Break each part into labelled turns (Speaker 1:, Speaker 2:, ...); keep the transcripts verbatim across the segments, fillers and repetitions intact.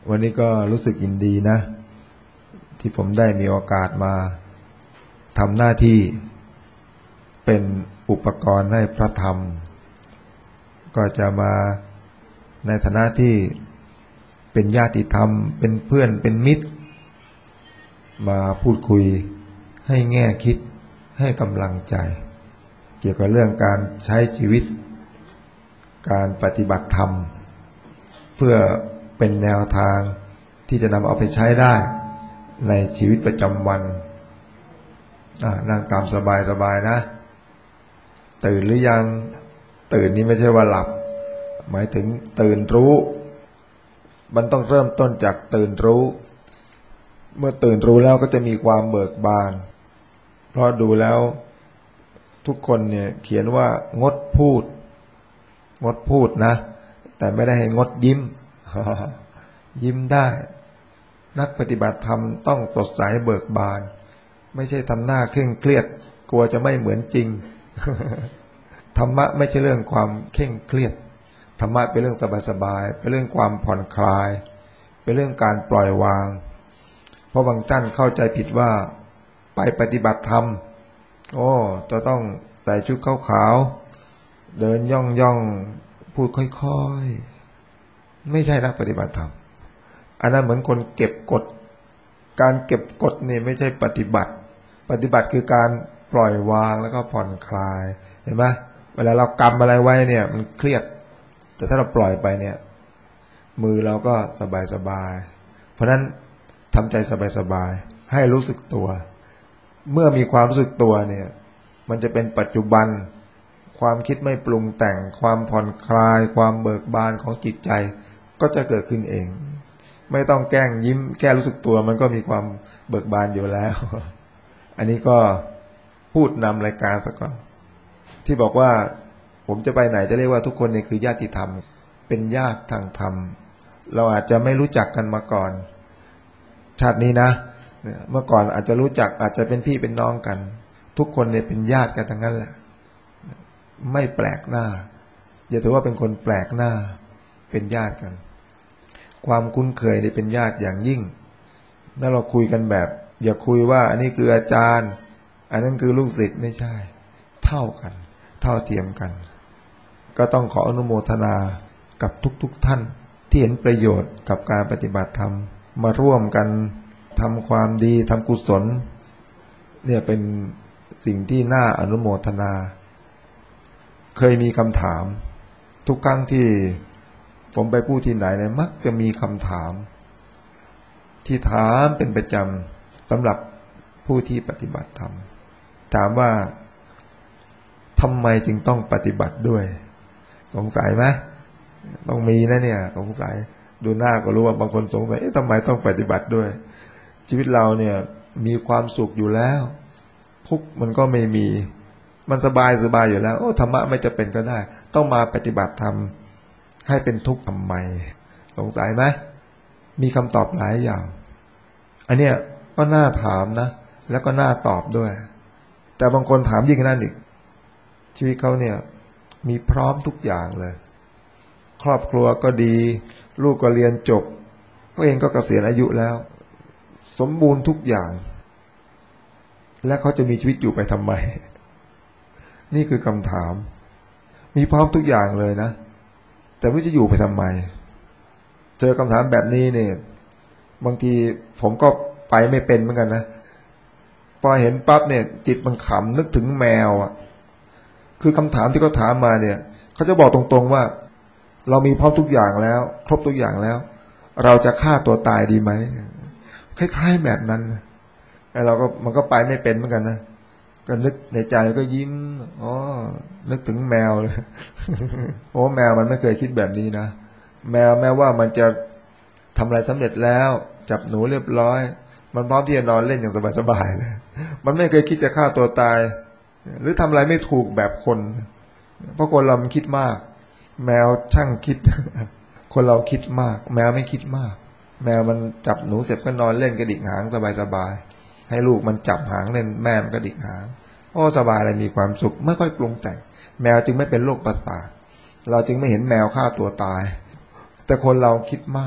Speaker 1: วันนี้ก็รู้สึกยินดีนะที่ผมได้มีโอกาสมาทำหน้าที่เป็นอุปกรณ์ให้พระธรรมก็จะมาในฐานะที่เป็นญาติธรรมเป็นเพื่อนเป็นมิตรมาพูดคุยให้แง่คิดให้กำลังใจเกี่ยวกับเรื่องการใช้ชีวิตการปฏิบัติธรรมเพื่อเป็นแนวทางที่จะนำเอาไปใช้ได้ในชีวิตประจำวันนั่งตามสบายๆนะตื่นหรือยังตื่นนี่ไม่ใช่ว่าหลับหมายถึงตื่นรู้มันต้องเริ่มต้นจากตื่นรู้เมื่อตื่นรู้แล้วก็จะมีความเบิกบานเพราะดูแล้วทุกคนเนี่ยเขียนว่างดพูดงดพูดนะแต่ไม่ได้ให้งดยิ้ม ยิ้มได้นักปฏิบัติธรรมต้องสดใสเบิกบานไม่ใช่ทำหน้าเคร่งเครียดกลัวจะไม่เหมือนจริง ธรรมะไม่ใช่เรื่องความเคร่งเครียดธรรมะเป็นเรื่องสบายๆเป็นเรื่องความผ่อนคลายเป็นเรื่องการปล่อยวางเพราะบางท่านเข้าใจผิดว่าไปปฏิบัติธรรมโอ้จะต้องใส่ชุดขาวๆเดินย่องย่องพูดค่อยๆไม่ใช่นักปฏิบัติธรรมอันนั้นเหมือนคนเก็บกดการเก็บกดนี่ไม่ใช่ปฏิบัติปฏิบัติคือการปล่อยวางแล้วก็ผ่อนคลายเห็นไหมเวลาเรากำอะไรไว้เนี่ยมันเครียดแต่ถ้าเราปล่อยไปเนี่ยมือเราก็สบายๆเพราะนั้นทำใจสบายๆให้รู้สึกตัวเมื่อมีความรู้สึกตัวเนี่ยมันจะเป็นปัจจุบันความคิดไม่ปรุงแต่งความผ่อนคลายความเบิกบานของจิตใจก็จะเกิดขึ้นเองไม่ต้องแกล้งยิ้มแค่รู้สึกตัวมันก็มีความเบิกบานอยู่แล้วอันนี้ก็พูดนำรายการสักก่อนที่บอกว่าผมจะไปไหนจะเรียกว่าทุกคนเนี่ยคือญาติธรรมเป็นญาติทางธรรมเราอาจจะไม่รู้จักกันมาก่อนชาตินี้นะเมื่อก่อนอาจจะรู้จักอาจจะเป็นพี่เป็นน้องกันทุกคนเนี่ยเป็นญาติกันทั้งนั้นแหละไม่แปลกหน้าอย่าถือว่าเป็นคนแปลกหน้าเป็นญาติกันความคุ้นเคยนี่เป็นญาติอย่างยิ่งถ้าเราคุยกันแบบอย่าคุยว่าอันนี้คืออาจารย์อันนั้นคือลูกศิษย์ไม่ใช่เท่ากันเท่าเทียมกันก็ต้องขออนุโมทนากับทุกๆ ท่านที่เห็นประโยชน์กับการปฏิบัติธรรมมาร่วมกันทำความดีทำกุศลเนี่ยเป็นสิ่งที่น่าอนุโมทนาเคยมีคำถามทุกครั้งที่ผมไปพูดที่ไหนเนี่ยมักจะมีคำถามที่ถามเป็นประจำสำหรับผู้ที่ปฏิบัติธรรมถามว่าทำไมจึงต้องปฏิบัติด้วยสงสัยไหมต้องมีนะเนี่ยสงสัยดูหน้าก็รู้ว่าบางคนสงสัยเอ๊ะทำไมต้องปฏิบัติด้วยชีวิตเราเนี่ยมีความสุขอยู่แล้วทุกข์มันก็ไม่มีมันสบายสบายอยู่แล้วโอ้ธรรมะไม่จะเป็นก็ได้ต้องมาปฏิบัติธรรมให้เป็นทุกข์ทำไมสงสัยไหมมีคำตอบหลายอย่างอันเนี้ยก็น่าถามนะแล้วก็น่าตอบด้วยแต่บางคนถามยิ่งนั่นอีกชีวิตเขาเนี่ยมีพร้อมทุกอย่างเลยครอบครัวก็ดีลูกก็เรียนจบตัวเองก็เกษียณอายุแล้วสมบูรณ์ทุกอย่างและเขาจะมีชีวิตอยู่ไปทำไมนี่คือคำถามมีพร้อมทุกอย่างเลยนะแต่ไม่รู้จะอยู่ไปทำไมเจอคำถามแบบนี้เนี่ยบางทีผมก็ไปไม่เป็นเหมือนกันนะพอเห็นปั๊บเนี่ยจิตมันขำนึกถึงแมวอ่ะคือคำถามที่เขาถามมาเนี่ยเขาจะบอกตรงๆว่าเรามีพร้อมทุกอย่างแล้วครบทุกอย่างแล้วเราจะฆ่าตัวตายดีไหมคล้ายๆแบบนั้นไอ้เราก็มันก็ไปไม่เป็นเหมือนกันนะก็นึกในใจก็ยิ้มอ๋อนึกถึงแมวเลย โอ้แมวมันไม่เคยคิดแบบนี้นะแมวแม้ว่ามันจะทำอะไรสำเร็จแล้วจับหนูเรียบร้อยมันพร้อมที่จะนอนเล่นอย่างสบายๆเลยมันไม่เคยคิดจะฆ่าตัวตายหรือทำอะไรไม่ถูกแบบคนเพราะคนเรามันคิดมากแมวช่างคิด คนเราคิดมากแมวไม่คิดมากแมวมันจับหนูเสร็จก็นอนเล่นกระดิกหางสบายๆให้ลูกมันจับหางเล่นแม่มันก็ดิกหางโอ้สบายเลยมีความสุขไม่ค่อยปรุงแต่งแมวจึงไม่เป็นโรคประสาทเราจึงไม่เห็นแมวฆ่าตัวตายแต่คนเราคิดมาก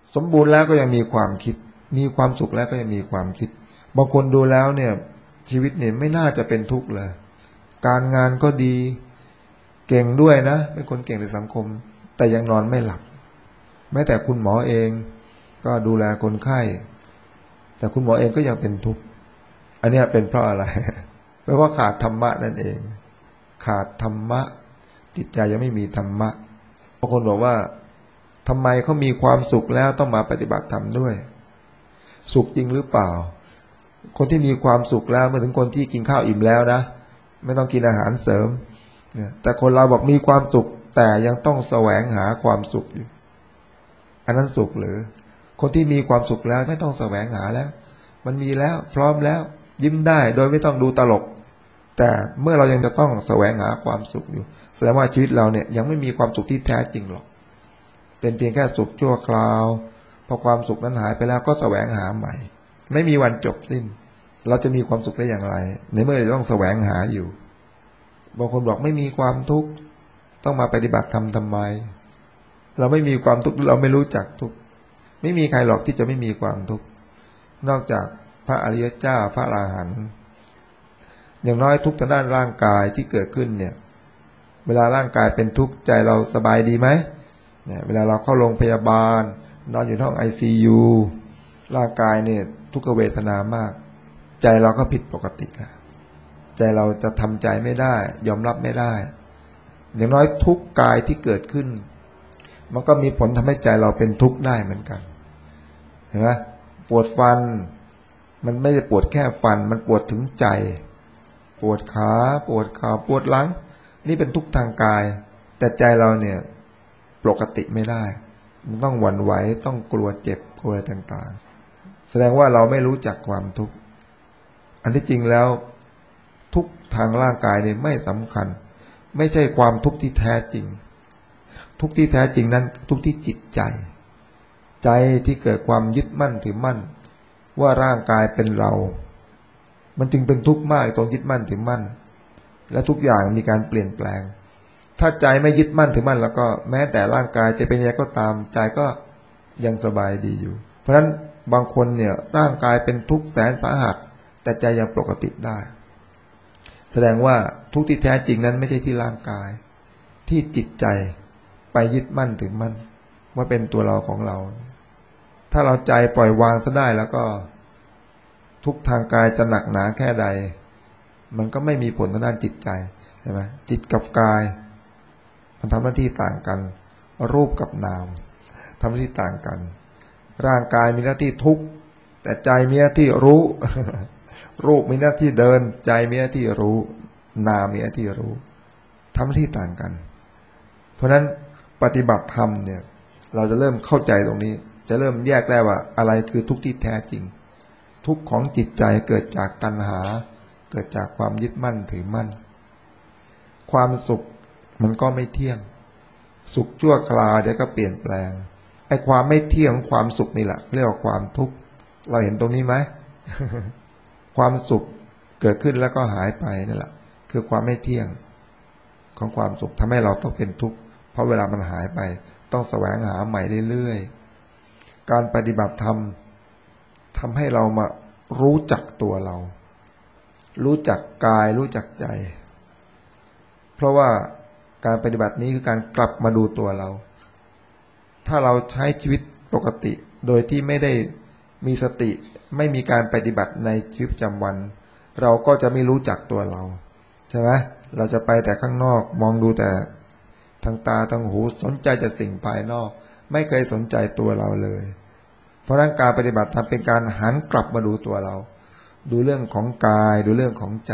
Speaker 1: สมบูรณ์แล้วก็ยังมีความคิดมีความสุขแล้วก็ยังมีความคิดบางคนดูแล้วเนี่ยชีวิตเนี่ยไม่น่าจะเป็นทุกข์เลยการงานก็ดีเก่งด้วยนะเป็นคนเก่งในสังคมแต่ยังนอนไม่หลับแม้แต่คุณหมอเองก็ดูแลคนไข้แต่คุณหมอเองก็ยังเป็นทุกข์อันนี้เป็นเพราะอะไรเพราะว่าขาดธรรมะนั่นเองขาดธรรมะจิตใจยังไม่มีธรรมะบางคนบอกว่าทำไมเขามีความสุขแล้วต้องมาปฏิบัติธรรมด้วยสุขจริงหรือเปล่าคนที่มีความสุขแล้วเมื่อถึงคนที่กินข้าวอิ่มแล้วนะไม่ต้องกินอาหารเสริมแต่คนเราบอกมีความสุขแต่ยังต้องแสวงหาความสุขอยู่อันนั้นสุขหรือคนที่มีความสุขแล้วไม่ต้องแสวงหาแล้วมันมีแล้วพร้อมแล้วยิ้มได้โดยไม่ต้องดูตลกแต่เมื่อเรายังจะต้องแสวงหาความสุขอยู่แสดงว่าชีวิตเราเนี่ยยังไม่มีความสุขที่แท้จริงหรอกเป็นเพียงแค่สุขชั่วคราวพอความสุขนั้นหายไปแล้วก็แสวงหาใหม่ไม่มีวันจบสิ้นเราจะมีความสุขได้อย่างไรในเมื่อเราต้องแสวงหาอยู่บางคนบอกไม่มีความทุกข์ต้องมาปฏิบัติธรรมทำไมเราไม่มีความทุกข์เราไม่รู้จักทุกข์ไม่มีใครหรอกที่จะไม่มีความทุกข์นอกจากพระอริยเจ้าพระอรหันต์อย่างน้อยทุกข์ทางด้านร่างกายที่เกิดขึ้นเนี่ยเวลาร่างกายเป็นทุกข์ใจเราสบายดีไหมเนี่ยเวลาเราเข้าโรงพยาบาลนอนอยู่ห้อง ไอ ซี ยู ร่างกายเนี่ยทุกขเวทนามากใจเราก็ผิดปกติแล้วใจเราจะทำใจไม่ได้ยอมรับไม่ได้อย่างน้อยทุกข์กายที่เกิดขึ้นมันก็มีผลทำให้ใจเราเป็นทุกข์ได้เหมือนกันเห็นไหมปวดฟันมันไม่ได้ปวดแค่ฟันมันปวดถึงใจปวดขาปวดเข่าปวดหลังนี่เป็นทุกข์ทางกายแต่ใจเราเนี่ยปกติไม่ได้มันต้องหวั่นไหวต้องกลัวเจ็บกลัวอะไรต่างๆแสดงว่าเราไม่รู้จักความทุกข์อันที่จริงแล้วทุกข์ทางร่างกายเนี่ยไม่สำคัญไม่ใช่ความทุกข์ที่แท้จริงทุกข์ที่แท้จริงนั้นทุกข์ที่จิตใจใจที่เกิดความยึดมั่นถือมั่นว่าร่างกายเป็นเรามันจึงเป็นทุกข์มากตรงยึดมั่นถือมั่นและทุกอย่างมีการเปลี่ยนแปลงถ้าใจไม่ยึดมั่นถือมั่นแล้วก็แม้แต่ร่างกายจะเป็นยังไงก็ตามใจก็ยังสบายดีอยู่เพราะฉะนั้นบางคนเนี่ยร่างกายเป็นทุกข์แสนสาหัสแต่ใจยังปกติได้แสดงว่าทุกข์ที่แท้จริงนั้นไม่ใช่ที่ร่างกายที่จิตใจไปยึดมั่นถือมั่นว่าเป็นตัวเราของเราถ้าเราใจปล่อยวางซะได้แล้วก็ทุกทางกายจะหนักหนาแค่ใดมันก็ไม่มีผลทางด้านจิตใจใช่ไหมจิตกับกายมันทำหน้าที่ต่างกันรูปกับนามทำหน้าที่ต่างกันร่างกายมีหน้าที่ทุกข์แต่ใจมีหน้าที่รู้ รูปมีหน้าที่เดินใจมีหน้าที่รู้นามมีหน้าที่รู้ทำหน้าที่ต่างกันเพราะฉะนั้นปฏิบัติธรรมเนี่ยเราจะเริ่มเข้าใจตรงนี้จะเริ่มแยกได้ว่าอะไรคือทุกข์ที่แท้จริงทุกข์ของจิตใจเกิดจากตัณหาเกิดจากความยึดมั่นถือมั่นความสุขมันก็ไม่เที่ยงสุขชั่วคราวเดี๋ยวก็เปลี่ยนแปลงไอ้ความไม่เที่ยงความสุขนี่แหละเรียกว่าความทุกข์เราเห็นตรงนี้ไหม ความสุขเกิดขึ้นแล้วก็หายไปนั่นแหละคือความไม่เที่ยงของความสุขทำให้เราต้องเป็นทุกข์เพราะเวลามันหายไปต้องแสวงหาใหม่เรื่อยๆการปฏิบัติธรรมทำให้เรามารู้จักตัวเรารู้จักกายรู้จักใจเพราะว่าการปฏิบัตินี้คือการกลับมาดูตัวเราถ้าเราใช้ชีวิตปกติโดยที่ไม่ได้มีสติไม่มีการปฏิบัติในชีวิตประจำวันเราก็จะไม่รู้จักตัวเราใช่ไหมเราจะไปแต่ข้างนอกมองดูแต่ทางตาทางหูสนใจแต่สิ่งภายนอกไม่เคยสนใจตัวเราเลยเพราะนั้นการปฏิบัติธรรมเป็นการหันกลับมาดูตัวเราดูเรื่องของกายดูเรื่องของใจ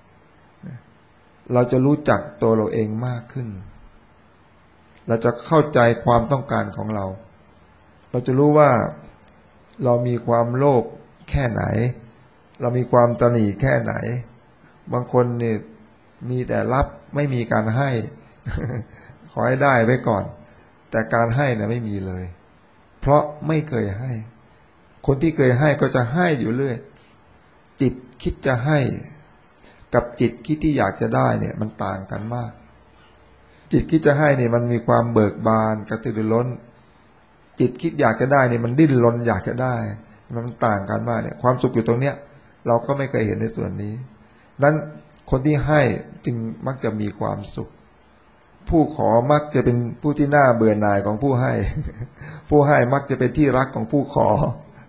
Speaker 1: เราจะรู้จักตัวเราเองมากขึ้นเราจะเข้าใจความต้องการของเราเราจะรู้ว่าเรามีความโลภแค่ไหนเรามีความตณีแค่ไหนบางคนเนี่ยมีแต่รับไม่มีการให้ ขอให้ได้ไว้ก่อนแต่การให้เนี่ยไม่มีเลยเพราะไม่เคยให้คนที่เคยให้ก็จะให้อยู่เรื่อยจิตคิดจะให้กับจิตคิดที่อยากจะได้เนี่ยมันต่างกันมากจิตคิดจะให้เนี่ยมันมีความเบิกบานกระตือรือร้นจิตคิดอยากจะได้เนี่ยมันดิ้นรนอยากจะได้มันต่างกันมากเนี่ยความสุขอยู่ตรงเนี้ยเราก็ไม่เคยเห็นในส่วนนี้นั้นคนที่ให้จึงมักจะมีความสุขผู้ขอมักจะเป็นผู้ที่น่าเบื่อหน่ายของผู้ให้ ผู้ให้มักจะเป็นที่รักของผู้ขอ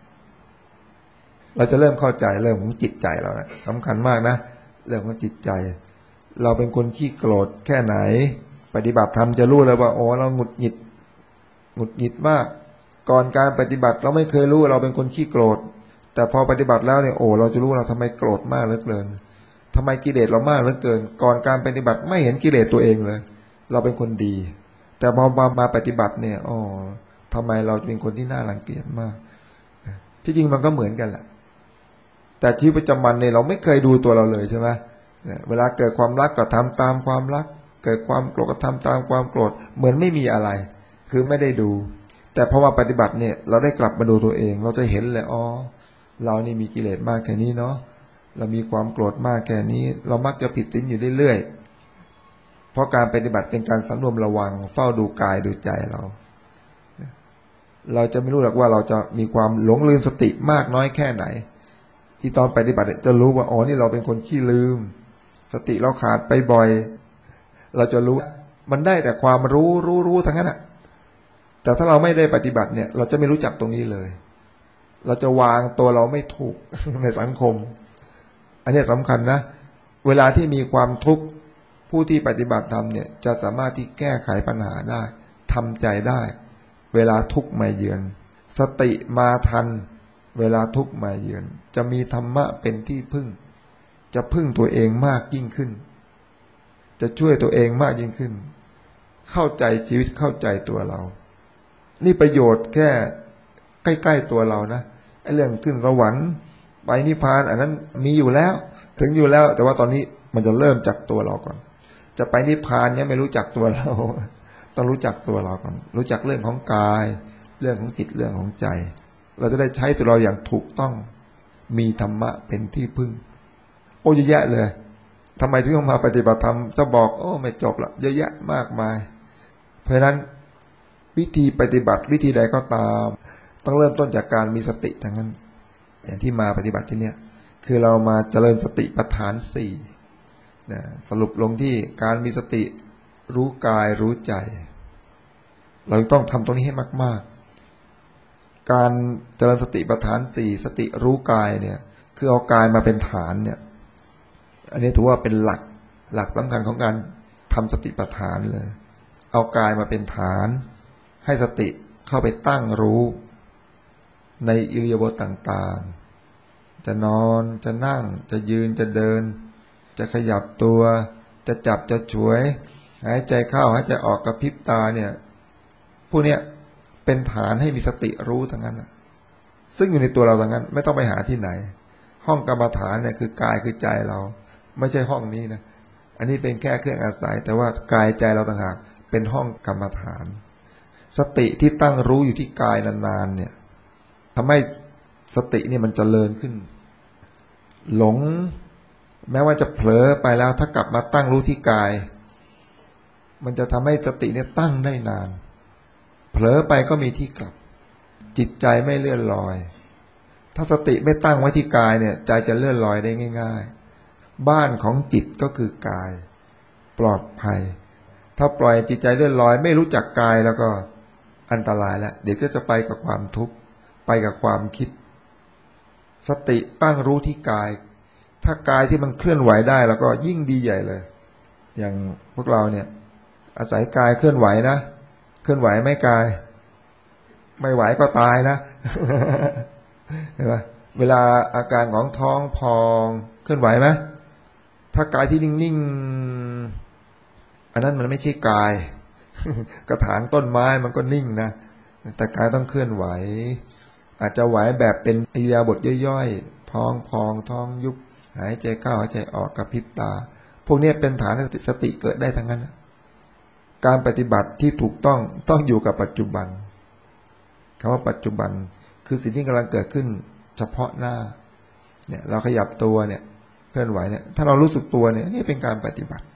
Speaker 1: เราจะเริ่มเข้าใจเรื่องของจิตใจเรานะสำคัญมากนะเรื่องของจิตใจเราเป็นคนขี้โกรธแค่ไหนปฏิบัติธรรมจะรู้เลยว่าโอ้เราหงุดหงิดหงุดหงิดมากก่อนการปฏิบัติเราไม่เคยรู้เราเป็นคนขี้โกรธแต่พอปฏิบัติแล้วเนี่ยโอ้เราจะรู้เราทำไมโกรธมากเหลือเกินทำไมกิเลสเรามากเหลือเกินก่อนการปฏิบัติไม่เห็นกิเลสตัวเองเลยเราเป็นคนดีแต่พอมามาปฏิบัติเนี่ยอ๋อทำไมเราเป็นคนที่น่ารังเกียจมากที่จริงมันก็เหมือนกันแหละแต่ชีวิตประจำวันเนี่ยเราไม่เคยดูตัวเราเลยใช่ไหมเวลาเกิดความรักก็ทำตามความรักเกิดความโกรธก็ทำตามความโกรธเหมือนไม่มีอะไรคือไม่ได้ดูแต่พอมาปฏิบัติเนี่ยเราได้กลับมาดูตัวเองเราจะเห็นเลยอ๋อเรานี่มีกิเลสมากแค่นี้เนาะเรามีความโกรธมากแค่นี้เรามักจะผิดศีลอยู่เรื่อยๆเพราะการปฏิบัติเป็นการสำรวมระวังเฝ้าดูกายดูใจเราเราจะไม่รู้หรอกว่าเราจะมีความหลงลืมสติมากน้อยแค่ไหนที่ตอนปฏิบัติจะรู้ว่าอ๋อนี่เราเป็นคนขี้ลืมสติเราขาดไปบ่อยเราจะรู้มันได้แต่ความรู้รู้รู้ทั้งนั้นแหะแต่ถ้าเราไม่ได้ปฏิบัติเนี่ยเราจะไม่รู้จักตรงนี้เลยเราจะวางตัวเราไม่ถูก ในสังคมอันนี้สำคัญนะเวลาที่มีความทุกข์ผู้ที่ปฏิบัติธรรมเนี่ยจะสามารถที่แก้ไขปัญหาได้ทำใจได้เวลาทุกข์มาเยือนสติมาทันเวลาทุกข์มาเยือนจะมีธรรมะเป็นที่พึ่งจะพึ่งตัวเองมากยิ่งขึ้นจะช่วยตัวเองมากยิ่งขึ้นเข้าใจชีวิตเข้าใจตัวเรานี่ประโยชน์แค่ใกล้ๆตัวเรานะไอ้เรื่องขึ้นสวรรค์ไปนิพพานอันนั้นมีอยู่แล้วถึงอยู่แล้วแต่ว่าตอนนี้มันจะเริ่มจากตัวเราก่อนจะไปนิพพานเนี่ยไม่รู้จักตัวเราต้องรู้จักตัวเราก่อนรู้จักเรื่องของกายเรื่องของจิตเรื่องของใจเราจะได้ใช้ตัวเราอย่างถูกต้องมีธรรมะเป็นที่พึ่งโอ้เยอะแยะเลยทำไมถึงต้องมาปฏิบัติธรรมจะบอกโอ้ไม่จบละเยอะแยะมากมายเพราะฉะนั้นวิธีปฏิบัติวิธีใดก็ตามต้องเริ่มต้นจากการมีสติทั้งนั้นอย่างที่มาปฏิบัติที่เนี้ยคือเรามาเจริญสติปัฏฐานสี่นะสรุปลงที่การมีสติรู้กายรู้ใจเราต้องทำตรงนี้ให้มากๆการเจริญสติปัฏฐานสี่สติรู้กายเนี่ยคือเอากายมาเป็นฐานเนี่ยอันนี้ถือว่าเป็นหลักหลักสำคัญของการทำสติปัฏฐานเลยเอากายมาเป็นฐานให้สติเข้าไปตั้งรู้ในอิริยาบถต่างๆจะนอนจะนั่งจะยืนจะเดินจะขยับตัวจะจับจะฉวยหายใจเข้าหายใจออกกระพริบตาเนี่ยพวกเนี้ยเป็นฐานให้มีสติรู้ทั้งนั้นซึ่งอยู่ในตัวเราทั้งนั้นไม่ต้องไปหาที่ไหนห้องกรรมฐานเนี่ยคือกายคือใจเราไม่ใช่ห้องนี้นะอันนี้เป็นแค่เครื่องอาศัยแต่ว่ากายใจเราต่างหากเป็นห้องกรรมฐานสติที่ตั้งรู้อยู่ที่กายนานๆเนี่ยทำให้สติเนี่ยมันเจริญขึ้นหลงแม้ว่าจะเผลอไปแล้วถ้ากลับมาตั้งรู้ที่กายมันจะทำให้สติเนี่ยตั้งได้นานเผลอไปก็มีที่กลับจิตใจไม่เลื่อนลอยถ้าสติไม่ตั้งไว้ที่กายเนี่ยใจจะเลื่อนลอยได้ง่ายๆบ้านของจิตก็คือกายปลอดภัยถ้าปล่อยจิตใจเลื่อนลอยไม่รู้จักกายแล้วก็อันตรายแล้วเดี๋ยวก็จะไปกับความทุกข์ไปกับความคิดสติตั้งรู้ที่กายถ้ากายที่มันเคลื่อนไหวได้แล้วก็ยิ่งดีใหญ่เลยอย่างพวกเราเนี่ยอาศัยกายเคลื่อนไหวนะเคลื่อนไหวไม่กายไม่ไหวก็ตายนะ เห็นไหมเวลาอาการของท้องพองเคลื่อนไหวไหมถ้ากายที่นิ่งๆอันนั้นมันไม่ใช่กาย กระถางต้นไม้มันก็นิ่งนะแต่กายต้องเคลื่อนไหวอาจจะไหวแบบเป็นอิริยาบถย่อยๆพองพองท้องยุบหายใจเข้าหายใจออกกระพริบตาพวกนี้เป็นฐานสติเกิดได้ทั้งนั้นการปฏิบัติที่ถูกต้องต้องอยู่กับปัจจุบันคำว่าปัจจุบันคือสิ่งที่กำลังเกิดขึ้นเฉพาะหน้าเนี่ยเราขยับตัวเนี่ยเคลื่อนไหวเนี่ยถ้าเรารู้สึกตัวเนี่ยนี่เป็นการปฏิบัติ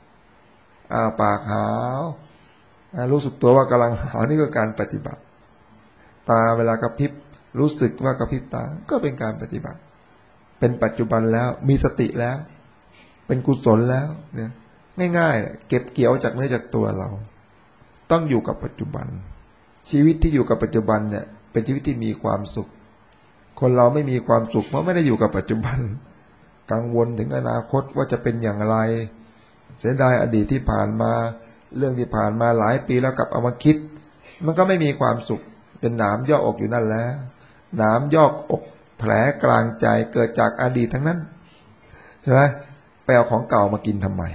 Speaker 1: อ้าปากหาวรู้สึกตัวว่ากำลังหาวนี่คือการปฏิบัติตาเวลากระพริบรู้สึกว่ากระพริบตาก็เป็นการปฏิบัติเป็นปัจจุบันแล้วมีสติแล้วเป็นกุศลแล้วเนี่ยง่ายๆเก็บเกี่ยวจากเนื้อจากตัวเราต้องอยู่กับปัจจุบันชีวิตที่อยู่กับปัจจุบันเนี่ยเป็นชีวิตที่มีความสุขคนเราไม่มีความสุขเพราะไม่ได้อยู่กับปัจจุบันกังวลถึงอนาคตว่าจะเป็นอย่างไรเสียดายอดีตที่ผ่านมาเรื่องที่ผ่านมาหลายปีแล้วกลับเอามาคิดมันก็ไม่มีความสุขเป็นหนามยอกอกอยู่นั่นแหละหนามยอกอกแผลกลางใจเกิดจากอดีตทั้งนั้นใช่ไหมไปเอาของเก่ามากินทำไม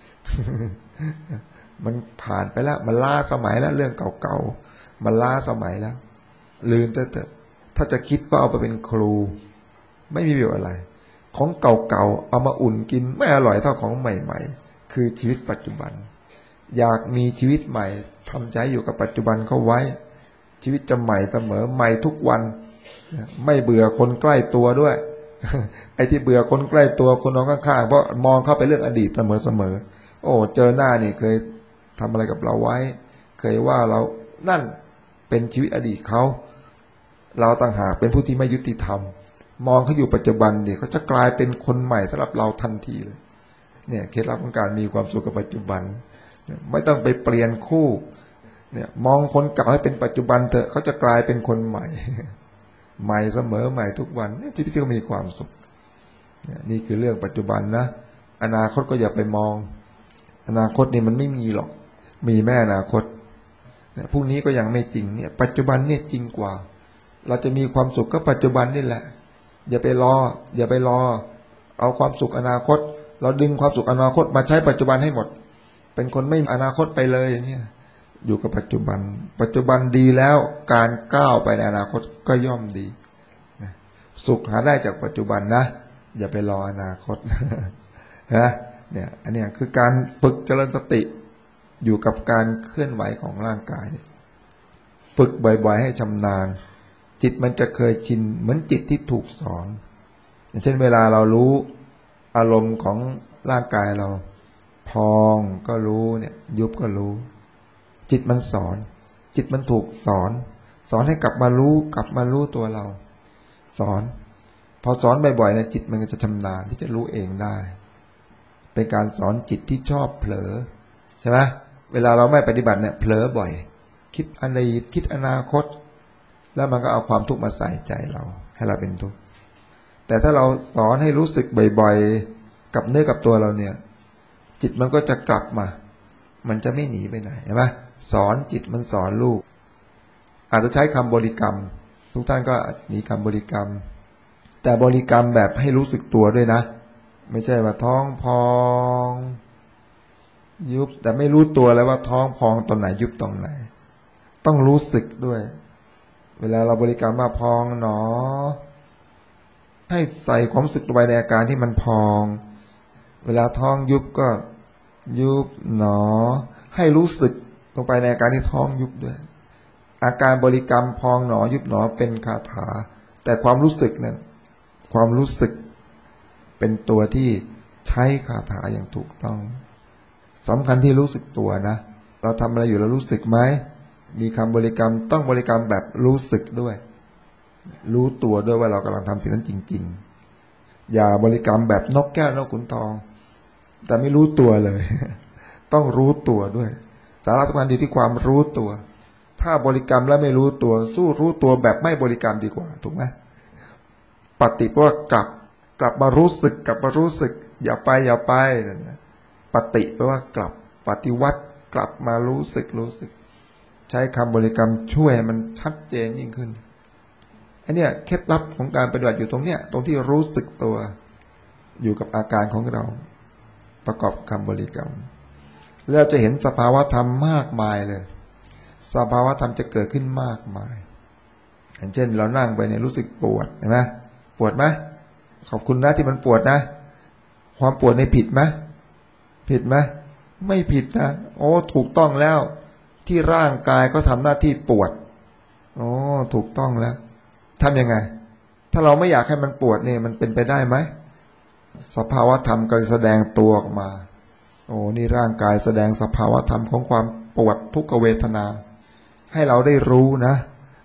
Speaker 1: มันผ่านไปแล้วมันล้าสมัยแล้วเรื่องเก่าๆมันล้าสมัยแล้วลืมเถอะถ้าจะคิดก็เอาไปเป็นครูไม่มีประโยชน์อะไรของเก่าๆเอามาอุ่นกินไม่อร่อยเท่าของใหม่ๆคือชีวิตปัจจุบันอยากมีชีวิตใหม่ทำใจอยู่กับปัจจุบันเข้าไว้ชีวิตจะใหม่เสมอใหม่ทุกวันไม่เบื่อคนใกล้ตัวด้วยไอ้ที่เบื่อคนใกล้ตัวคนนอนข้างๆเพราะมองเข้าไปเรื่องอดีตเสมอๆโอ้เจอหน้านี่เคยทำอะไรกับเราไว้เคยว่าเรานั่นเป็นชีวิตอดีตเขาเราต่างหากเป็นผู้ที่ไม่ยุติธรรมมองเขาอยู่ปัจจุบันเนี่ยเขาจะกลายเป็นคนใหม่สำหรับเราทันทีเลยเนี่ยเคล็ดลับของการมีความสุขกับปัจจุบันไม่ต้องไปเปลี่ยนคู่เนี่ยมองคนเก่าให้เป็นปัจจุบันเถอะเขาจะกลายเป็นคนใหม่ใหม่เสมอใหม่ทุกวันชีวิตก็มีความสุขนี่คือเรื่องปัจจุบันนะอนาคตก็อย่าไปมองอนาคตนี่มันไม่มีหรอกมีแม่อนาคตเนี่ยพรุ่งนี้ก็ยังไม่จริงเนี่ยปัจจุบันเนี่ยจริงกว่าเราจะมีความสุขก็ปัจจุบันนี่แหละอย่าไปรออย่าไปรอเอาความสุขอนาคตเราดึงความสุขอนาคตมาใช้ปัจจุบันให้หมดเป็นคนไม่มีอนาคตไปเลยอย่างเงี้ยอยู่กับปัจจุบันปัจจุบันดีแล้วการก้าวไปในอนาคตก็ย่อมดีสุขหาได้จากปัจจุบันนะอย่าไปรออนาคตนะเนี่ยอันนี้คือการฝึกเจริญสติอยู่กับการเคลื่อนไหวของร่างกายฝึกบ่อยๆให้ชำนาญจิตมันจะเคยชินเหมือนจิตที่ถูกสอนอย่างเช่นเวลาเรารู้อารมณ์ของร่างกายเราพองก็รู้เนี่ยยุบก็รู้จิตมันสอนจิตมันถูกสอนสอนให้กลับมารู้กลับมารู้ตัวเราสอนพอสอนบ่อยๆเนี่ยจิตมันก็จะชำนาญที่จะรู้เองได้เป็นการสอนจิตที่ชอบเผลอใช่ไหมเวลาเราไม่ปฏิบัติเนี่ยเผลอบ่อยคิดอดีตคิดอนาคตแล้วมันก็เอาความทุกข์มาใส่ใจเราให้เราเป็นทุกข์แต่ถ้าเราสอนให้รู้สึกบ่อยๆกับเนื้อกับตัวเราเนี่ยจิตมันก็จะกลับมามันจะไม่หนีไปไหนใช่ไหมสอนจิตมันสอนลูกอาจจะใช้คำบริกรรมทุกท่านก็มีคำบริกรรมแต่บริกรรมแบบให้รู้สึกตัวด้วยนะไม่ใช่ว่าท้องพองยุบแต่ไม่รู้ตัวเลยว่าท้องพองตรงไหนยุบตรงไหนต้องรู้สึกด้วยเวลาเราบริกรรมว่าพองหนอให้ใส่ความรู้สึกลงไปในอาการที่มันพองเวลาท้องยุบก็ยุบหนอให้รู้สึกลงไปในอาการที่ท้องยุบด้วยอาการบริกรรมพองหนอยุบหนอเป็นคาถาแต่ความรู้สึกนั้นความรู้สึกเป็นตัวที่ใช้คาถาอย่างถูกต้องสำคัญที่รู้สึกตัวนะเราทำอะไรอยู่เรารู้สึกไหมมีคำบริกรรมต้องบริกรรมแบบรู้สึกด้วยรู้ตัวด้วยว่าเรากำลังทำสิ่งนั้นจริงๆอย่าบริกรรมแบบนกแก้วนกขุนทองแต่ไม่รู้ตัวเลยต้องรู้ตัวด้วยสาระสำคัญอยู่ที่ความรู้ตัวถ้าบริกรรมแล้วไม่รู้ตัวสู้รู้ตัวแบบไม่บริกรรมดีกว่าถูกไหมปฏิแปลว่ากลับกลับมารู้สึกกลับมารู้สึกอย่าไปอย่าไปปฏิแปลว่ากลับปฏิวัติกลับมารู้สึกรู้สึกใช้คำบริกรรมช่วยมันชัดเจนยิ่งขึ้นอันเนี้ยเคล็ดลับของการปฏิบัติอยู่ตรงเนี้ยตรงที่รู้สึกตัวอยู่กับอาการของเราประกอบคำบริกรรมแล้วเราจะเห็นสภาวะธรรมมากมายเลยสภาวะธรรมจะเกิดขึ้นมากมายอย่างเช่นเรานั่งไปเนี่ยรู้สึกปวดเห็นไหมปวดไหมขอบคุณนะที่มันปวดนะความปวดในผิดไหมผิดไหมไม่ผิดนะโอ้ถูกต้องแล้วที่ร่างกายก็ทำหน้าที่ปวดโอ้ถูกต้องแล้วทำยังไงถ้าเราไม่อยากให้มันปวดเนี่ยมันเป็นไปได้ไหมสภาวะธรรมก็แสดงตัวออกมาโอ้นี่ร่างกายแสดงสภาวะธรรมของความปวดทุกขเวทนาให้เราได้รู้นะ